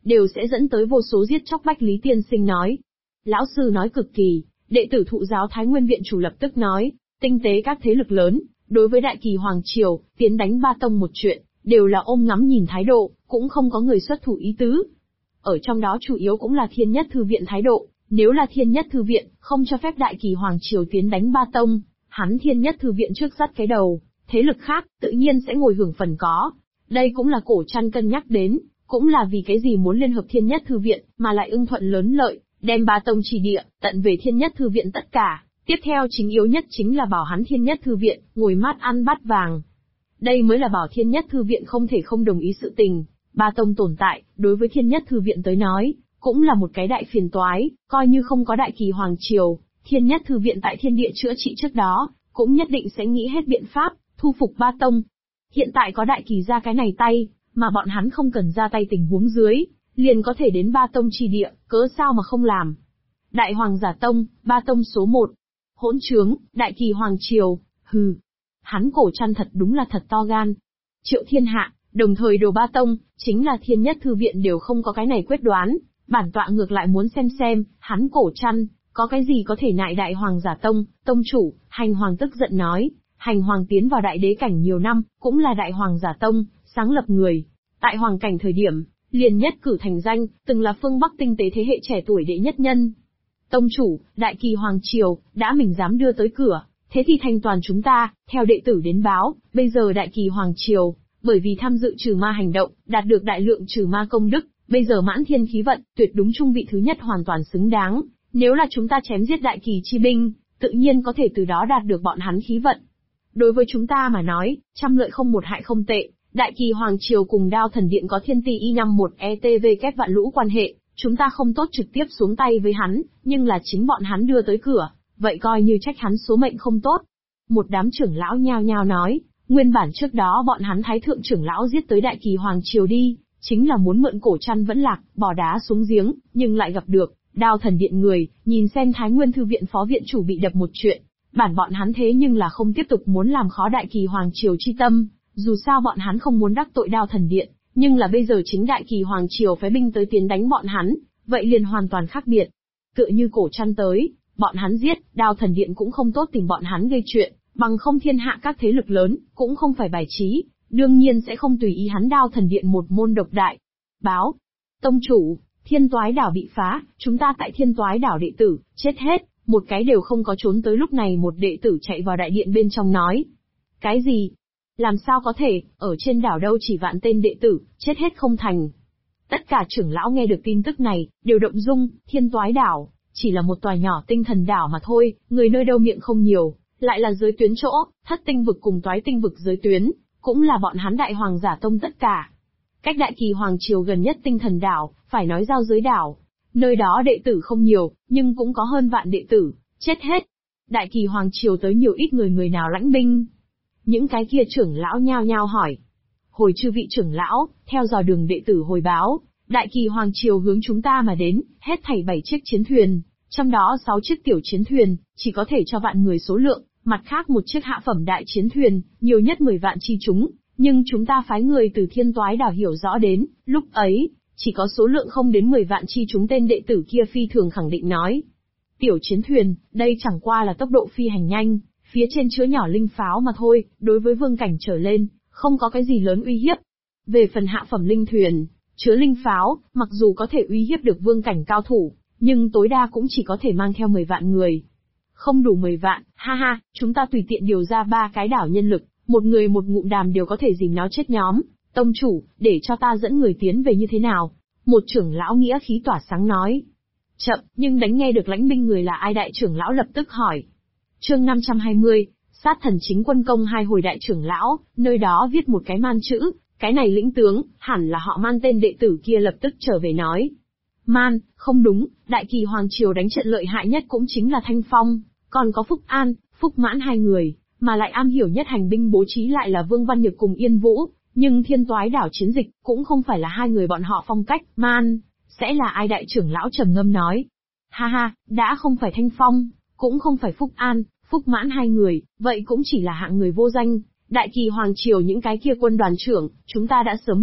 đều sẽ dẫn tới vô số giết chóc. Bách Lý Tiên Sinh nói. Lão sư nói cực kỳ, đệ tử thụ giáo Thái Nguyên viện chủ lập tức nói, tinh tế các thế lực lớn, đối với Đại Kỳ Hoàng Triều, tiến đánh Ba Tông một chuyện, đều là ôm ngắm nhìn thái độ, cũng không có người xuất thủ ý tứ. Ở trong đó chủ yếu cũng là Thiên Nhất Thư Viện thái độ, nếu là Thiên Nhất Thư Viện, không cho phép Đại Kỳ Hoàng Triều tiến đánh Ba Tông, hắn Thiên Nhất Thư Viện trước dắt cái đầu, thế lực khác, tự nhiên sẽ ngồi hưởng phần có. Đây cũng là Cổ Trăn cân nhắc đến, cũng là vì cái gì muốn liên hợp Thiên Nhất Thư Viện, mà lại ưng thuận lớn lợi, đem Ba Tông chỉ địa, tận về Thiên Nhất Thư Viện tất cả. Tiếp theo chính yếu nhất chính là bảo hắn Thiên Nhất Thư Viện, ngồi mát ăn bát vàng. Đây mới là bảo Thiên Nhất Thư Viện không thể không đồng ý sự tình. Ba Tông tồn tại, đối với Thiên Nhất Thư Viện tới nói, cũng là một cái đại phiền toái, coi như không có Đại Kỳ Hoàng Triều, Thiên Nhất Thư Viện tại thiên địa chữa trị trước đó, cũng nhất định sẽ nghĩ hết biện pháp, thu phục Ba Tông. Hiện tại có Đại Kỳ ra cái này tay, mà bọn hắn không cần ra tay tình huống dưới, liền có thể đến Ba Tông chi địa, cớ sao mà không làm. Đại Hoàng Giả Tông, Ba Tông số 1. Hỗn trướng, Đại Kỳ Hoàng Triều, hừ. Hắn Cổ Trăn thật đúng là thật to gan. Triệu thiên hạ, đồng thời đồ Ba Tông, chính là Thiên Nhất Thư Viện đều không có cái này quyết đoán, bản tọa ngược lại muốn xem, hắn Cổ Trăn, có cái gì có thể nại Đại Hoàng Giả Tông. Tông chủ, Hành Hoàng tức giận nói, Hành Hoàng tiến vào đại đế cảnh nhiều năm, cũng là Đại Hoàng Giả Tông, sáng lập người. Tại Hoàng cảnh thời điểm, liền nhất cử thành danh, từng là phương Bắc tinh tế thế hệ trẻ tuổi đệ nhất nhân. Tông chủ, Đại Kỳ Hoàng Triều, đã mình dám đưa tới cửa, thế thì thành toàn chúng ta, theo đệ tử đến báo, bây giờ Đại Kỳ Hoàng Triều, bởi vì tham dự trừ ma hành động, đạt được đại lượng trừ ma công đức, bây giờ mãn thiên khí vận, tuyệt đúng trung vị thứ nhất hoàn toàn xứng đáng, nếu là chúng ta chém giết Đại Kỳ chi binh, tự nhiên có thể từ đó đạt được bọn hắn khí vận. Đối với chúng ta mà nói, trăm lợi không một hại không tệ, Đại Kỳ Hoàng Triều cùng Đao Thần Điện có thiên ti y51 ETV kép vạn lũ quan hệ, chúng ta không tốt trực tiếp xuống tay với hắn, nhưng là chính bọn hắn đưa tới cửa, vậy coi như trách hắn số mệnh không tốt. Một đám trưởng lão nhao nhao nói, nguyên bản trước đó bọn hắn Thái Thượng trưởng lão giết tới Đại Kỳ Hoàng Triều đi, chính là muốn mượn Cổ Trăn vẫn lạc, bỏ đá xuống giếng, nhưng lại gặp được Đao Thần Điện người, nhìn xem Thái Nguyên Thư Viện phó viện chủ bị đập một chuyện, bản bọn hắn thế nhưng là không tiếp tục muốn làm khó Đại Kỳ Hoàng Triều chi tâm, dù sao bọn hắn không muốn đắc tội Đao Thần Điện, nhưng là bây giờ chính Đại Kỳ Hoàng Triều phái binh tới tiến đánh bọn hắn, vậy liền hoàn toàn khác biệt. Tựa như Cổ Trăn tới, bọn hắn giết, Đao Thần Điện cũng không tốt tìm bọn hắn gây chuyện, bằng không thiên hạ các thế lực lớn, cũng không phải bài trí, đương nhiên sẽ không tùy ý hắn Đao Thần Điện một môn độc đại. Báo, tông chủ, Thiên Toái Đảo bị phá, chúng ta tại Thiên Toái Đảo đệ tử, chết hết, một cái đều không có trốn tới. Lúc này một đệ tử chạy vào đại điện bên trong nói. Cái gì? Làm sao có thể, ở trên đảo đâu chỉ vạn tên đệ tử, chết hết không thành. Tất cả trưởng lão nghe được tin tức này, đều động dung. Thiên Toái Đảo, chỉ là một tòa nhỏ tinh thần đảo mà thôi, người nơi đâu miệng không nhiều, lại là giới tuyến chỗ, Thất Tinh Vực cùng Toái Tinh Vực giới tuyến, cũng là bọn hắn Đại Hoàng Giả Tông tất cả. Cách Đại Kỳ Hoàng Triều gần nhất tinh thần đảo, phải nói giao giới đảo. Nơi đó đệ tử không nhiều, nhưng cũng có hơn vạn đệ tử, chết hết. Đại Kỳ Hoàng Triều tới nhiều ít người nào lãnh binh? Những cái kia trưởng lão nhao nhao hỏi. Hồi chư vị trưởng lão, theo dò đường đệ tử hồi báo, Đại Kỳ Hoàng Triều hướng chúng ta mà đến, hết thảy 7 chiếc chiến thuyền, trong đó 6 chiếc tiểu chiến thuyền, chỉ có thể cho vạn người số lượng, mặt khác một chiếc hạ phẩm đại chiến thuyền, nhiều nhất 10 vạn chi chúng, nhưng chúng ta phái người từ Thiên Toái Đảo hiểu rõ đến, lúc ấy, chỉ có số lượng không đến 10 vạn chi chúng. Tên đệ tử kia phi thường khẳng định nói. Tiểu chiến thuyền, đây chẳng qua là tốc độ phi hành nhanh, phía trên chứa nhỏ linh pháo mà thôi, đối với vương cảnh trở lên, không có cái gì lớn uy hiếp. Về phần hạ phẩm linh thuyền, chứa linh pháo, mặc dù có thể uy hiếp được vương cảnh cao thủ, nhưng tối đa cũng chỉ có thể mang theo 10 vạn người. Không đủ 10 vạn, ha ha, chúng ta tùy tiện điều ra 3 cái đảo nhân lực, một người một ngụm đàm đều có thể dìm nó chết nhóm. Tông chủ, để cho ta dẫn người tiến về như thế nào? Một trưởng lão nghĩa khí tỏa sáng nói. Chậm, nhưng đánh nghe được lãnh binh người là ai? Đại trưởng lão lập tức hỏi. Chương 520, sát thần chính quân công 2 hồi. Đại trưởng lão, nơi đó viết một cái man chữ, cái này lĩnh tướng, hẳn là họ Man. Tên đệ tử kia lập tức trở về nói. Man, không đúng, Đại Kỳ Hoàng Triều đánh trận lợi hại nhất cũng chính là Thanh Phong, còn có Phúc An, Phúc Mãn 2 người, mà lại am hiểu nhất hành binh bố trí lại là Vương Văn Nhược cùng Yên Vũ, nhưng Thiên Toái Đảo chiến dịch cũng không phải là 2 người bọn họ phong cách. Man, sẽ là ai? Đại trưởng lão trầm ngâm nói. Ha ha, đã không phải Thanh Phong, cũng không phải Phúc An, Phúc Mãn 2 người, vậy cũng chỉ là hạng người vô danh. Đại Kỳ Hoàng Triều những cái kia quân đoàn trưởng, chúng ta đã sớm biết,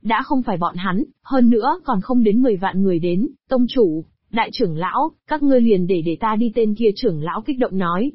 Đã không phải bọn hắn, hơn nữa còn không đến 10 vạn người đến, tông chủ, đại trưởng lão, các ngươi liền để ta đi, tên kia trưởng lão kích động nói.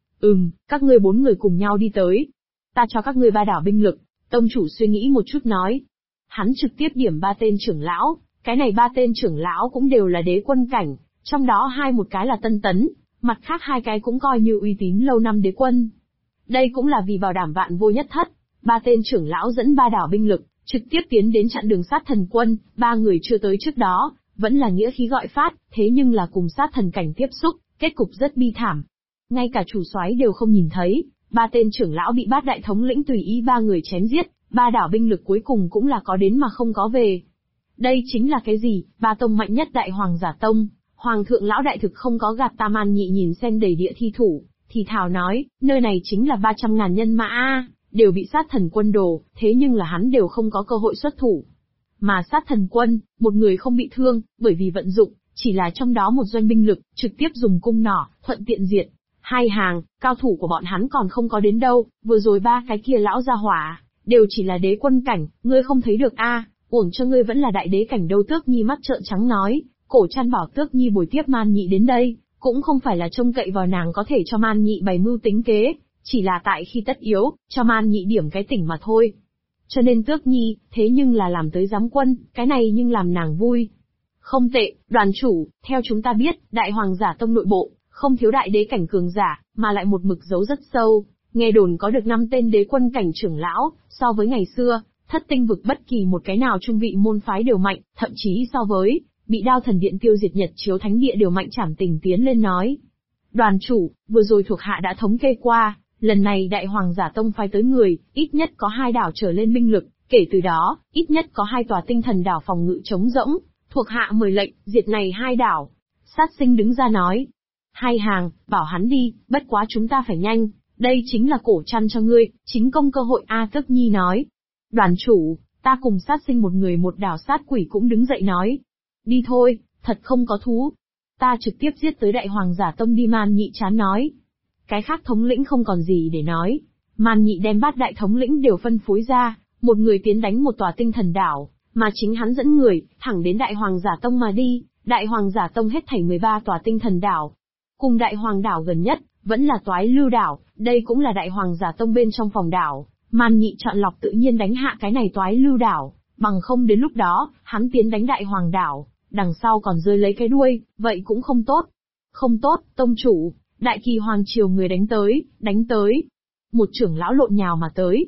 Các ngươi 4 người cùng nhau đi tới. Ta cho các ngươi 3 đảo binh lực, tông chủ suy nghĩ một chút nói. Hắn trực tiếp điểm 3 tên trưởng lão, cái này 3 tên trưởng lão cũng đều là đế quân cảnh, trong đó một cái là tân tấn, mặt khác 2 cái cũng coi như uy tín lâu năm đế quân. Đây cũng là vì bảo đảm vạn vô nhất thất, 3 tên trưởng lão dẫn 3 đảo binh lực, trực tiếp tiến đến chặn đường sát thần quân, 3 người chưa tới trước đó, vẫn là nghĩa khí gọi phát, thế nhưng là cùng sát thần cảnh tiếp xúc, kết cục rất bi thảm. Ngay cả chủ soái đều không nhìn thấy, 3 tên trưởng lão bị Bát đại thống lĩnh tùy ý 3 người chém giết, 3 đảo binh lực cuối cùng cũng là có đến mà không có về. Đây chính là cái gì? 3 tông mạnh nhất Đại Hoàng Giả Tông, Hoàng thượng lão đại thực không có gạt ta. Man Nhị nhìn xem đầy địa thi thủ, thì thào nói, nơi này chính là 300.000 nhân mã a, đều bị sát thần quân đồ, thế nhưng là hắn đều không có cơ hội xuất thủ. Mà sát thần quân, một người không bị thương, bởi vì vận dụng, chỉ là trong đó một doanh binh lực, trực tiếp dùng cung nỏ, thuận tiện diệt. 2 hàng, cao thủ của bọn hắn còn không có đến đâu, vừa rồi 3 cái kia lão gia hỏa, đều chỉ là đế quân cảnh, ngươi không thấy được a, uổng cho ngươi vẫn là đại đế cảnh đâu. Tước Nhi mắt trợn trắng nói, Cổ Trăn bảo Tước Nhi bồi tiếp Man Nhị đến đây, cũng không phải là trông cậy vào nàng có thể cho Man Nhị bày mưu tính kế, chỉ là tại khi tất yếu, cho Man Nhị điểm cái tỉnh mà thôi. Cho nên Tước Nhi, thế nhưng là làm tới giám quân, cái này nhưng làm nàng vui. Không tệ, đoàn chủ, theo chúng ta biết, Đại Hoàng Giả Tông nội bộ, không thiếu đại đế cảnh cường giả, mà lại một mực giấu rất sâu, nghe đồn có được 5 tên đế quân cảnh trưởng lão, so với ngày xưa, Thất Tinh vực bất kỳ một cái nào trung vị môn phái đều mạnh, thậm chí so với bị Đao Thần Điện tiêu diệt Nhật Chiếu Thánh Địa đều mạnh. Trảm Tình tiến lên nói. Đoàn chủ, vừa rồi thuộc hạ đã thống kê qua, lần này Đại Hoàng Giả Tông phái tới người, ít nhất có 2 đảo trở lên binh lực, kể từ đó, ít nhất có 2 tòa tinh thần đảo phòng ngự trống rỗng, thuộc hạ mời lệnh, diệt này 2 đảo. Sát Sinh đứng ra nói. 2 hàng, bảo hắn đi, bất quá chúng ta phải nhanh, đây chính là Cổ Trăn cho ngươi, chính công cơ hội a. Tước Nhi nói. Đoàn chủ, ta cùng Sát Sinh một người một đảo. Sát Quỷ cũng đứng dậy nói. Đi thôi, thật không có thú. Ta trực tiếp giết tới Đại Hoàng Giả Tông đi. Man Nhị chán nói. Cái khác thống lĩnh không còn gì để nói. Man Nhị đem 8 đại thống lĩnh đều phân phối ra, một người tiến đánh một tòa tinh thần đảo, mà chính hắn dẫn người, thẳng đến Đại Hoàng Giả Tông mà đi. Đại Hoàng Giả Tông hết thảy 13 tòa tinh thần đảo. Cùng Đại Hoàng đảo gần nhất, vẫn là Toái Lưu đảo, đây cũng là Đại Hoàng Giả Tông bên trong phòng đảo. Man Nhị chọn lọc tự nhiên đánh hạ cái này Toái Lưu đảo, bằng không đến lúc đó, hắn tiến đánh Đại Hoàng đảo, đằng sau còn rơi lấy cái đuôi, vậy cũng không tốt. Không tốt, tông chủ, Đại Kỳ Hoàng triều người đánh tới. Một trưởng lão lộn nhào mà tới.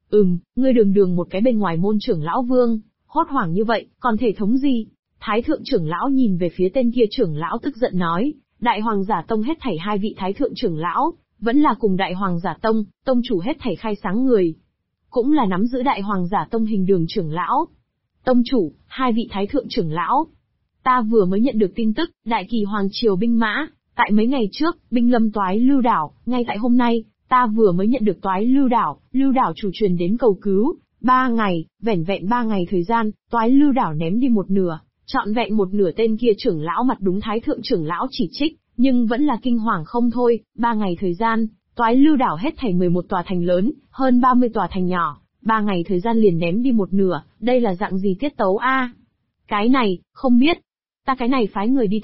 Ngươi đường một cái bên ngoài môn trưởng lão vương, hốt hoảng như vậy, còn thể thống gì? Thái thượng trưởng lão nhìn về phía tên kia trưởng lão tức giận nói, Đại Hoàng Giả Tông hết thảy 2 vị thái thượng trưởng lão, vẫn là cùng Đại Hoàng Giả Tông, tông chủ hết thảy khai sáng người. Cũng là nắm giữ Đại Hoàng Giả Tông hình đường trưởng lão. Tông chủ, 2 vị thái thượng trưởng lão. Ta vừa mới nhận được tin tức, Đại Kỳ Hoàng triều binh mã, tại mấy ngày trước, binh lâm Toái Lưu đảo, ngay tại hôm nay, ta vừa mới nhận được Toái Lưu đảo chủ truyền đến cầu cứu, 3 ngày, vẻn vẹn 3 ngày thời gian, Toái Lưu đảo ném đi một nửa, trọn vẹn một nửa. Tên kia trưởng lão mặt đúng thái thượng trưởng lão chỉ trích, nhưng vẫn là kinh hoàng không thôi. 3 ngày thời gian, Toái Lưu đảo hết thảy 11 tòa thành lớn, hơn 30 tòa thành nhỏ, 3 ngày thời gian liền ném đi một nửa, đây là dạng gì tiết tấu a? Cái này, không biết. Ta cái này phái người đi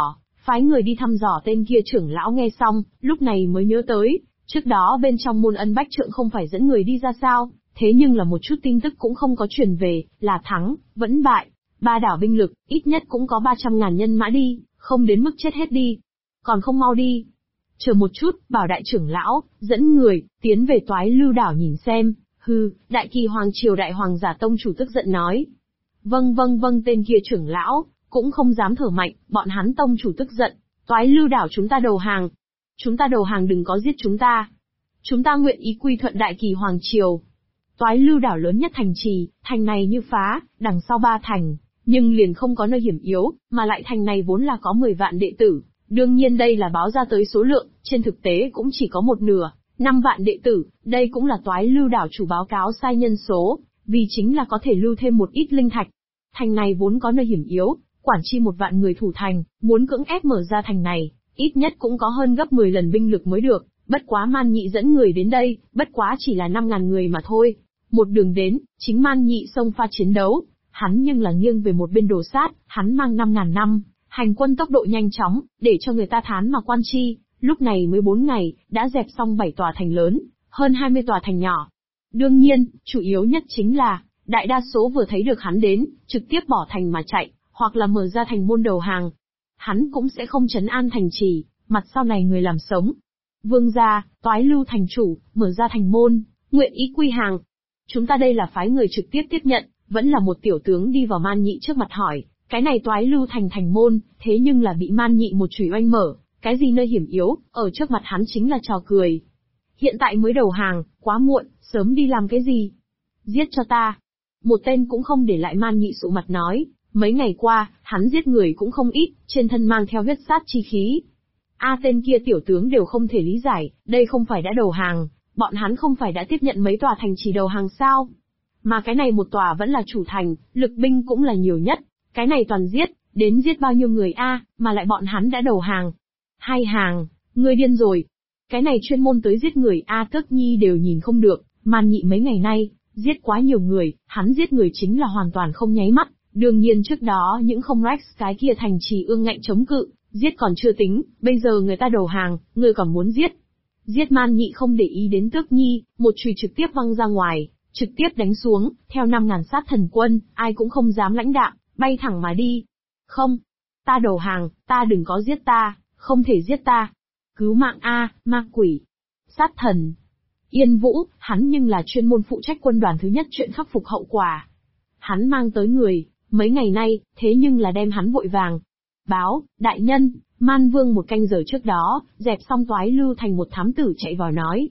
thăm dò. Tên kia trưởng lão nghe xong, lúc này mới nhớ tới, trước đó bên trong môn Ân Bách Trượng không phải dẫn người đi ra sao, thế nhưng là một chút tin tức cũng không có truyền về, là thắng, vẫn bại. 3 đảo binh lực, ít nhất cũng có 300.000 nhân mã đi, không đến mức chết hết đi. Còn không mau đi. Chờ một chút, bảo đại trưởng lão, dẫn người, tiến về Toái Lưu đảo nhìn xem. Đại Kỳ Hoàng triều Đại Hoàng Giả Tông chủ tức giận nói. Vâng, tên kia trưởng lão, cũng không dám thở mạnh, bọn hắn tông chủ tức giận. Toái Lưu đảo chúng ta đầu hàng. Chúng ta đầu hàng, đừng có giết chúng ta. Chúng ta nguyện ý quy thuận Đại Kỳ Hoàng triều. Toái Lưu đảo lớn nhất thành trì, thành này như phá, đằng sau 3 thành, nhưng liền không có nơi hiểm yếu, mà lại thành này vốn là có 10 vạn đệ tử. Đương nhiên đây là báo ra tới số lượng, trên thực tế cũng chỉ có một nửa, 5 vạn đệ tử, đây cũng là Toái Lưu đảo chủ báo cáo sai nhân số, vì chính là có thể lưu thêm một ít linh thạch. Thành này vốn có nơi hiểm yếu, quản chi 1 vạn người thủ thành, muốn cưỡng ép mở ra thành này, ít nhất cũng có hơn gấp 10 lần binh lực mới được, bất quá Man Nhị dẫn người đến đây, bất quá chỉ là 5.000 người mà thôi. Một đường đến, chính Man Nhị xông pha chiến đấu, hắn nhưng là nghiêng về một bên đồ sát, hắn mang 5.000 năm, hành quân tốc độ nhanh chóng, để cho người ta thán mà quan chi, lúc này mới 4 ngày, đã dẹp xong 7 tòa thành lớn, hơn 20 tòa thành nhỏ. Đương nhiên, chủ yếu nhất chính là, đại đa số vừa thấy được hắn đến, trực tiếp bỏ thành mà chạy, hoặc là mở ra thành môn đầu hàng. Hắn cũng sẽ không trấn an thành trì, mặt sau này người làm sống. Vương gia, Toái Lưu thành chủ, mở ra thành môn, nguyện ý quy hàng. Chúng ta đây là phái người trực tiếp tiếp nhận, vẫn là một tiểu tướng đi vào Man Nhị trước mặt hỏi, cái này Toái Lưu thành môn, thế nhưng là bị Man Nhị một chùy oanh mở, cái gì nơi hiểm yếu, ở trước mặt hắn chính là trò cười. Hiện tại mới đầu hàng, quá muộn, sớm đi làm cái gì? Giết cho ta. Một tên cũng không để lại Man Nhị sụ mặt nói, mấy ngày qua, hắn giết người cũng không ít, trên thân mang theo huyết sát chi khí. Tên kia tiểu tướng đều không thể lý giải, đây không phải đã đầu hàng, bọn hắn không phải đã tiếp nhận mấy tòa thành trì đầu hàng sao? Mà cái này một tòa vẫn là chủ thành, lực binh cũng là nhiều nhất, cái này toàn giết, đến giết bao nhiêu người mà lại bọn hắn đã đầu hàng. Hai hàng, ngươi điên rồi. Cái này chuyên môn tới giết người Tước Nhi đều nhìn không được, Man Nhị mấy ngày nay, giết quá nhiều người, hắn giết người chính là hoàn toàn không nháy mắt, đương nhiên trước đó những không Rex cái kia thành trì ương ngạnh chống cự, giết còn chưa tính, bây giờ người ta đầu hàng, ngươi còn muốn giết. Giết Man Nhị không để ý đến Tước Nhi, một chùy trực tiếp văng ra ngoài, trực tiếp đánh xuống, theo 5.000 sát thần quân, ai cũng không dám lãnh đạm, bay thẳng mà đi. Không, ta đầu hàng, ta đừng có giết ta, không thể giết ta. Cứu mạng ma quỷ. Sát thần. Yên Vũ, hắn nhưng là chuyên môn phụ trách quân đoàn thứ nhất chuyện khắc phục hậu quả. Hắn mang tới người, mấy ngày nay, thế nhưng là đem hắn vội vàng. Báo, đại nhân, Man Vương một canh giờ trước đó, dẹp xong Toái Lưu thành một thám tử chạy vào nói.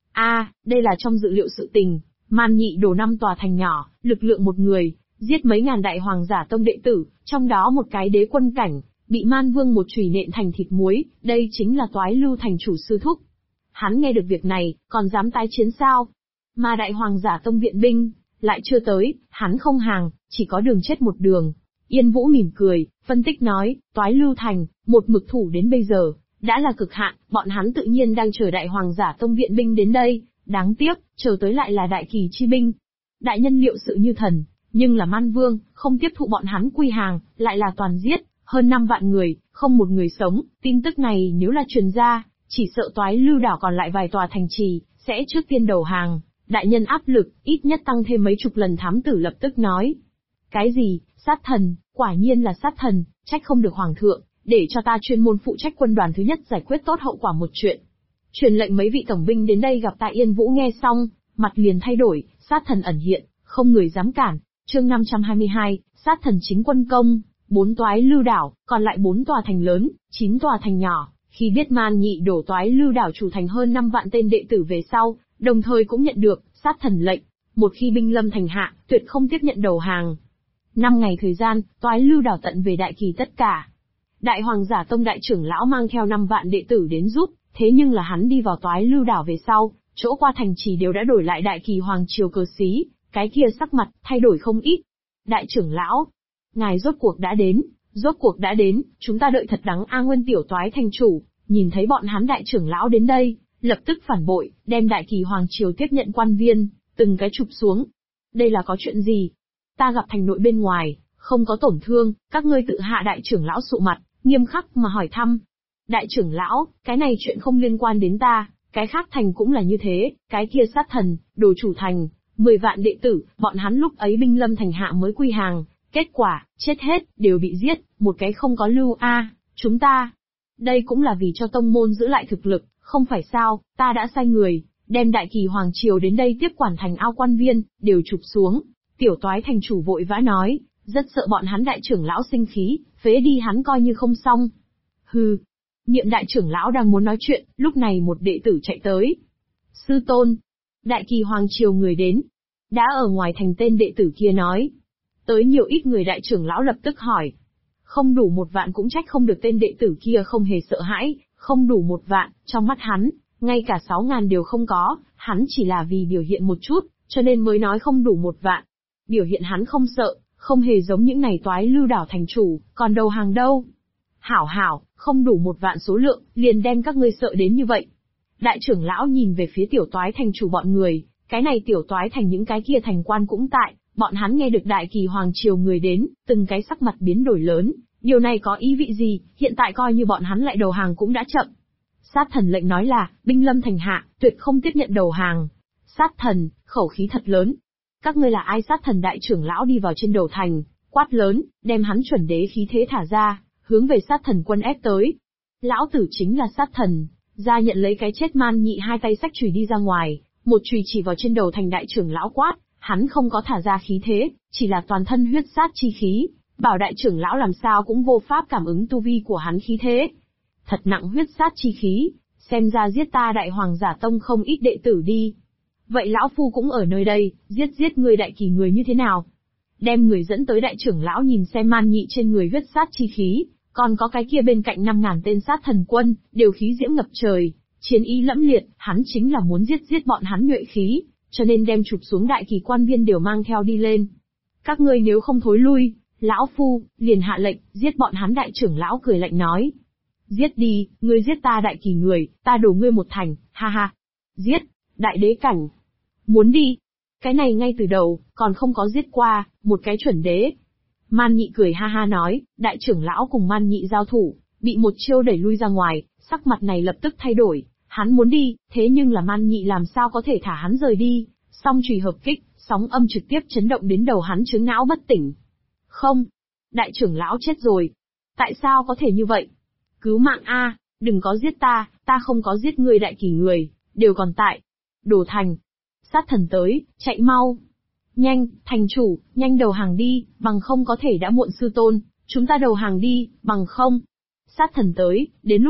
Đây là trong dự liệu sự tình, Man Nhị đổ 5 tòa thành nhỏ, lực lượng một người, giết mấy ngàn đại hoàng giả tông đệ tử, trong đó một cái đế quân cảnh, bị Man Vương một chùy nện thành thịt muối, đây chính là Toái Lưu thành chủ sư thúc. Hắn nghe được việc này, còn dám tái chiến sao? Mà đại hoàng giả tông viện binh, lại chưa tới, hắn không hàng, chỉ có đường chết một đường. Yên Vũ mỉm cười, phân tích nói, Toái Lưu thành, một mực thủ đến bây giờ, đã là cực hạn, bọn hắn tự nhiên đang chờ đại hoàng giả tông viện binh đến đây, đáng tiếc, chờ tới lại là đại kỳ chi binh. Đại nhân liệu sự như thần, nhưng là Man Vương, không tiếp thụ bọn hắn quy hàng, lại là toàn giết, hơn 5 vạn người, không một người sống, tin tức này nếu là truyền ra, chỉ sợ Toái Lưu đảo còn lại vài tòa thành trì, sẽ trước tiên đầu hàng. Đại nhân áp lực, ít nhất tăng thêm mấy chục lần. Thám tử lập tức nói. Cái gì, sát thần, quả nhiên là sát thần, trách không được hoàng thượng, để cho ta chuyên môn phụ trách quân đoàn thứ nhất giải quyết tốt hậu quả một chuyện. Truyền lệnh mấy vị tổng binh đến đây gặp tại Yên Vũ nghe xong, mặt liền thay đổi, sát thần ẩn hiện, không người dám cản. Chương 522, sát thần chính quân công, 4 Toái Lưu đảo, còn lại 4 tòa thành lớn, 9 tòa thành nhỏ. Khi biết Man Nhị đổ Toái Lưu đảo chủ thành hơn 5 vạn tên đệ tử về sau, đồng thời cũng nhận được sát thần lệnh, một khi binh lâm thành hạ, tuyệt không tiếp nhận đầu hàng. 5 ngày thời gian, Toái Lưu đảo tận về đại kỳ tất cả. Đại hoàng giả tông đại trưởng lão mang theo 5 vạn đệ tử đến giúp, thế nhưng là hắn đi vào Toái Lưu đảo về sau, chỗ qua thành trì đều đã đổi lại đại kỳ hoàng triều cờ xí, cái kia sắc mặt thay đổi không ít. Đại trưởng lão, ngài rốt cuộc đã đến, chúng ta đợi thật đắng. Nguyên tiểu Toái thành chủ, nhìn thấy bọn hắn đại trưởng lão đến đây, lập tức phản bội, đem đại kỳ hoàng triều tiếp nhận quan viên, từng cái chụp xuống. Đây là có chuyện gì? Ta gặp thành nội bên ngoài, không có tổn thương, các ngươi tự hạ. Đại trưởng lão sụ mặt, nghiêm khắc mà hỏi thăm. Đại trưởng lão, cái này chuyện không liên quan đến ta, cái khác thành cũng là như thế, cái kia sát thần, đồ chủ thành, 10 vạn đệ tử, bọn hắn lúc ấy binh lâm thành hạ mới quy hàng, kết quả, chết hết, đều bị giết, một cái không có lưu. Chúng ta. Đây cũng là vì cho tông môn giữ lại thực lực, không phải sao, ta đã sai người, đem đại kỳ hoàng triều đến đây tiếp quản thành ao quan viên, đều chụp xuống. Tiểu Toái thành chủ vội vã nói, rất sợ bọn hắn đại trưởng lão sinh khí, phế đi hắn coi như không xong. Hừ. Nhiệm đại trưởng lão đang muốn nói chuyện, lúc này một đệ tử chạy tới. Sư tôn. Đại kỳ hoàng triều người đến. Đã ở ngoài thành tên đệ tử kia nói. Tới nhiều ít người. Đại trưởng lão lập tức hỏi. Không đủ 1 vạn cũng trách không được. Tên đệ tử kia không hề sợ hãi, không đủ 1 vạn, trong mắt hắn, ngay cả 6.000 đều không có, hắn chỉ là vì biểu hiện một chút, cho nên mới nói không đủ 1 vạn. Biểu hiện hắn không sợ, không hề giống những này Toái Lưu đảo thành chủ, còn đầu hàng đâu. Hảo, không đủ 1 vạn số lượng, liền đem các ngươi sợ đến như vậy. Đại trưởng lão nhìn về phía tiểu Toái thành chủ bọn người, Cái này tiểu toái thành những cái kia thành quan cũng tại, bọn hắn nghe được Đại Kỳ Hoàng Triều người đến, từng cái sắc mặt biến đổi lớn, điều này có ý vị gì, hiện tại coi như bọn hắn lại đầu hàng cũng đã chậm. Sát thần lệnh nói là, binh lâm thành hạ, tuyệt không tiếp nhận đầu hàng. Sát thần, khẩu khí thật lớn. Các ngươi là ai? Sát thần đại trưởng lão đi vào trên đầu thành, quát lớn, đem hắn chuẩn đế khí thế thả ra, hướng về sát thần quân ép tới. Lão tử chính là sát thần, ra nhận lấy cái chết. Man Nhị hai tay xách chùy đi ra ngoài, một chùy chỉ vào trên đầu thành đại trưởng lão quát, hắn không có thả ra khí thế, chỉ là toàn thân huyết sát chi khí, bảo đại trưởng lão làm sao cũng vô pháp cảm ứng tu vi của hắn khí thế. Thật nặng huyết sát chi khí, xem ra giết ta Đại Hoàng Giả Tông không ít đệ tử đi. Vậy lão phu cũng ở nơi đây, giết người Đại Kỳ người như thế nào? Đem người dẫn tới đại trưởng lão nhìn xem Man Nhị trên người huyết sát chi khí, còn có cái kia bên cạnh 5.000 tên sát thần quân, đều khí diễm ngập trời, chiến ý lẫm liệt, hắn chính là muốn giết bọn hắn nhuệ khí, cho nên đem chụp xuống Đại Kỳ quan viên đều mang theo đi lên. Các ngươi nếu không thối lui, lão phu liền hạ lệnh giết bọn hắn. Đại trưởng lão cười lạnh nói, giết đi, ngươi giết ta Đại Kỳ người, ta đổ ngươi một thành, ha ha. Giết, đại đế cảnh. Muốn đi? Cái này ngay từ đầu, còn không có giết qua, một cái chuẩn đế. Man Nhị cười ha ha nói, đại trưởng lão cùng Man Nhị giao thủ, bị một chiêu đẩy lui ra ngoài, sắc mặt này lập tức thay đổi, hắn muốn đi, thế nhưng là Man Nhị làm sao có thể thả hắn rời đi, song chùy hợp kích, sóng âm trực tiếp chấn động đến đầu hắn chứng não bất tỉnh. Không, đại trưởng lão chết rồi. Tại sao có thể như vậy? Cứu mạng a, đừng có giết ta không có giết người. Đại Kỳ người, đều còn tại. Đồ thành. Sát thần tới, chạy mau. Nhanh, thành chủ, nhanh đầu hàng đi, bằng không có thể đã muộn. Sư tôn, chúng ta đầu hàng đi, bằng không. Sát thần tới, đến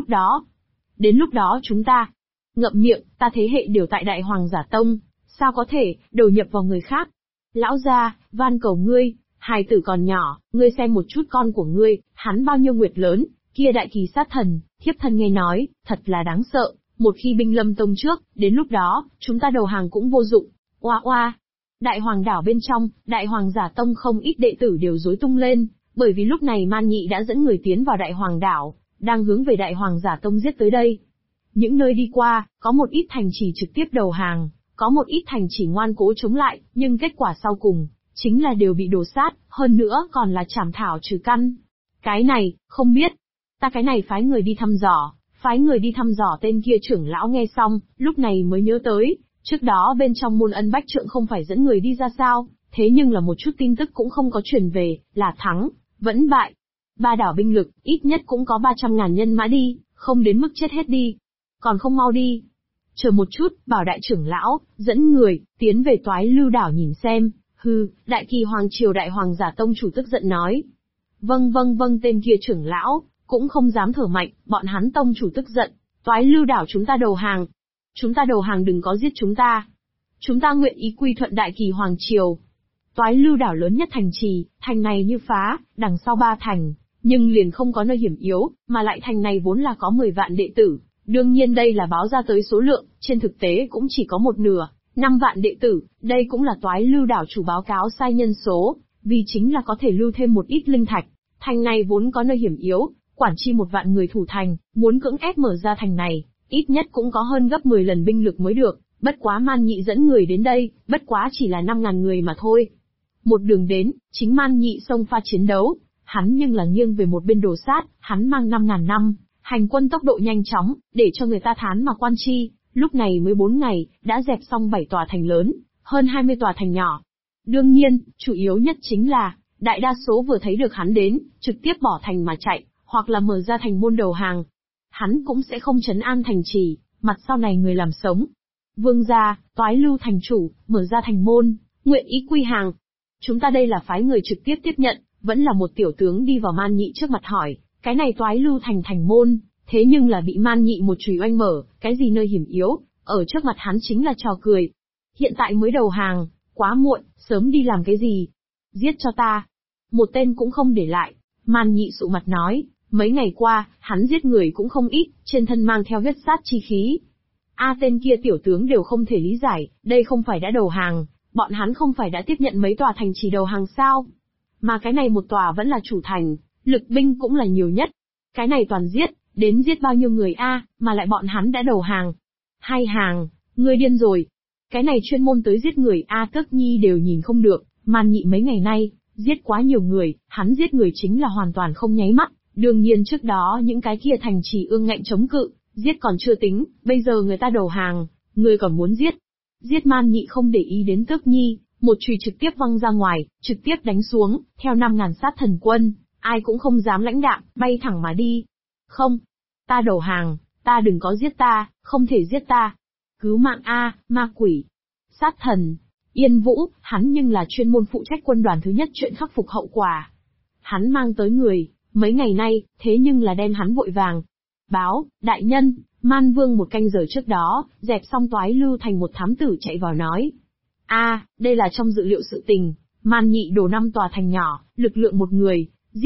lúc đó chúng ta. Ngậm miệng, ta thế hệ đều tại Đại Hoàng Giả Tông, sao có thể, đầu nhập vào người khác. Lão gia, van cầu ngươi, hài tử còn nhỏ, ngươi xem một chút con của ngươi, hắn bao nhiêu nguyệt lớn, kia Đại Kỳ sát thần, thiếp thân nghe nói, thật là đáng sợ, một khi binh lâm tông trước, đến lúc đó, chúng ta đầu hàng cũng vô dụng. Oa oa. Đại Hoàng đảo bên trong, Đại Hoàng Giả Tông không ít đệ tử đều rối tung lên, bởi vì lúc này Man Nhị đã dẫn người tiến vào Đại Hoàng đảo, đang hướng về Đại Hoàng Giả Tông giết tới đây. Những nơi đi qua, có một ít thành chỉ trực tiếp đầu hàng, có một ít thành chỉ ngoan cố chống lại, nhưng kết quả sau cùng, chính là đều bị đổ sát, hơn nữa còn là chảm thảo trừ căn. Cái này, không biết. Ta cái này phái người đi thăm dò. Tên kia trưởng lão nghe xong, lúc này mới nhớ tới, trước đó bên trong môn Ân Bách Trượng không phải dẫn người đi ra sao, thế nhưng là một chút tin tức cũng không có truyền về, là thắng, vẫn bại. Ba đảo binh lực, ít nhất cũng có 300.000 nhân mã đi, không đến mức chết hết đi. Còn không mau đi. Chờ một chút, bảo đại trưởng lão, dẫn người, tiến về Toái Lưu đảo nhìn xem. Hừ, Đại Kỳ Hoàng Triều Đại Hoàng Giả Tông chủ tức giận nói. Vâng, tên kia trưởng lão, cũng không dám thở mạnh, bọn hắn tông chủ tức giận. Toái Lưu đảo chúng ta đầu hàng. Chúng ta đầu hàng, đừng có giết chúng ta. Chúng ta nguyện ý quy thuận Đại Kỳ Hoàng Triều. Toái Lưu đảo lớn nhất thành trì, thành này như phá, đằng sau 3 thành, nhưng liền không có nơi hiểm yếu, mà lại thành này vốn là có 10 vạn đệ tử. Đương nhiên đây là báo ra tới số lượng, trên thực tế cũng chỉ có một nửa, 5 vạn đệ tử, đây cũng là Toái Lưu đảo chủ báo cáo sai nhân số, vì chính là có thể lưu thêm một ít linh thạch. Thành này vốn có nơi hiểm yếu, quản chi 1 vạn người thủ thành, muốn cưỡng ép mở ra thành này, ít nhất cũng có hơn gấp 10 lần binh lực mới được, bất quá Man Nhị dẫn người đến đây, bất quá chỉ là 5.000 người mà thôi. Một đường đến, chính Man Nhị xông pha chiến đấu, hắn nhưng là nghiêng về một bên đồ sát, hắn mang 5.000 năm, hành quân tốc độ nhanh chóng, để cho người ta thán mà quan chi, lúc này mới 4 ngày, đã dẹp xong 7 tòa thành lớn, hơn 20 tòa thành nhỏ. Đương nhiên, chủ yếu nhất chính là, đại đa số vừa thấy được hắn đến, trực tiếp bỏ thành mà chạy, hoặc là mở ra thành môn đầu hàng. Hắn cũng sẽ không trấn an thành trì, mặt sau này người làm sống. Vương gia, Toái Lưu thành chủ, mở ra thành môn, nguyện ý quy hàng. Chúng ta đây là phái người trực tiếp tiếp nhận, vẫn là một tiểu tướng đi vào Man Nhị trước mặt hỏi, cái này Toái Lưu thành môn, thế nhưng là bị Man Nhị một chùy oanh mở, cái gì nơi hiểm yếu, ở trước mặt hắn chính là trò cười. Hiện tại mới đầu hàng, quá muộn, sớm đi làm cái gì? Giết cho ta. Một tên cũng không để lại. Man Nhị sụ mặt nói, mấy ngày qua, hắn giết người cũng không ít, trên thân mang theo huyết sát chi khí. Tên kia tiểu tướng đều không thể lý giải, đây không phải đã đầu hàng, bọn hắn không phải đã tiếp nhận mấy tòa thành trì đầu hàng sao? Mà cái này một tòa vẫn là chủ thành, lực binh cũng là nhiều nhất. Cái này toàn giết, đến giết bao nhiêu người mà lại bọn hắn đã đầu hàng. Hai hàng, ngươi điên rồi. Cái này chuyên môn tới giết người Tước Nhi đều nhìn không được, Man Nhị mấy ngày nay, giết quá nhiều người, hắn giết người chính là hoàn toàn không nháy mắt, đương nhiên trước đó những cái kia thành trì ương ngạnh chống cự, giết còn chưa tính, bây giờ người ta đầu hàng, người còn muốn giết. Giết Man Nhị không để ý đến Tước Nhi, một chùy trực tiếp văng ra ngoài, trực tiếp đánh xuống, theo 5.000 sát thần quân, ai cũng không dám lãnh đạm, bay thẳng mà đi. Không, ta đầu hàng, ta đừng có giết ta, không thể giết ta. Cứu mạng a, ma quỷ. Sát thần, Yên Vũ, hắn nhưng là chuyên môn phụ trách quân đoàn thứ nhất chuyện khắc phục hậu quả. Hắn mang tới người, mấy ngày nay, thế nhưng là đem hắn vội vàng. Báo, đại nhân, Man Vương một canh giờ trước đó, dẹp xong Toái Lưu Thành một thám tử chạy vào nói. Đây là trong dự liệu sự tình, Man Nhị đổ 5 tòa thành nhỏ, lực lượng một người,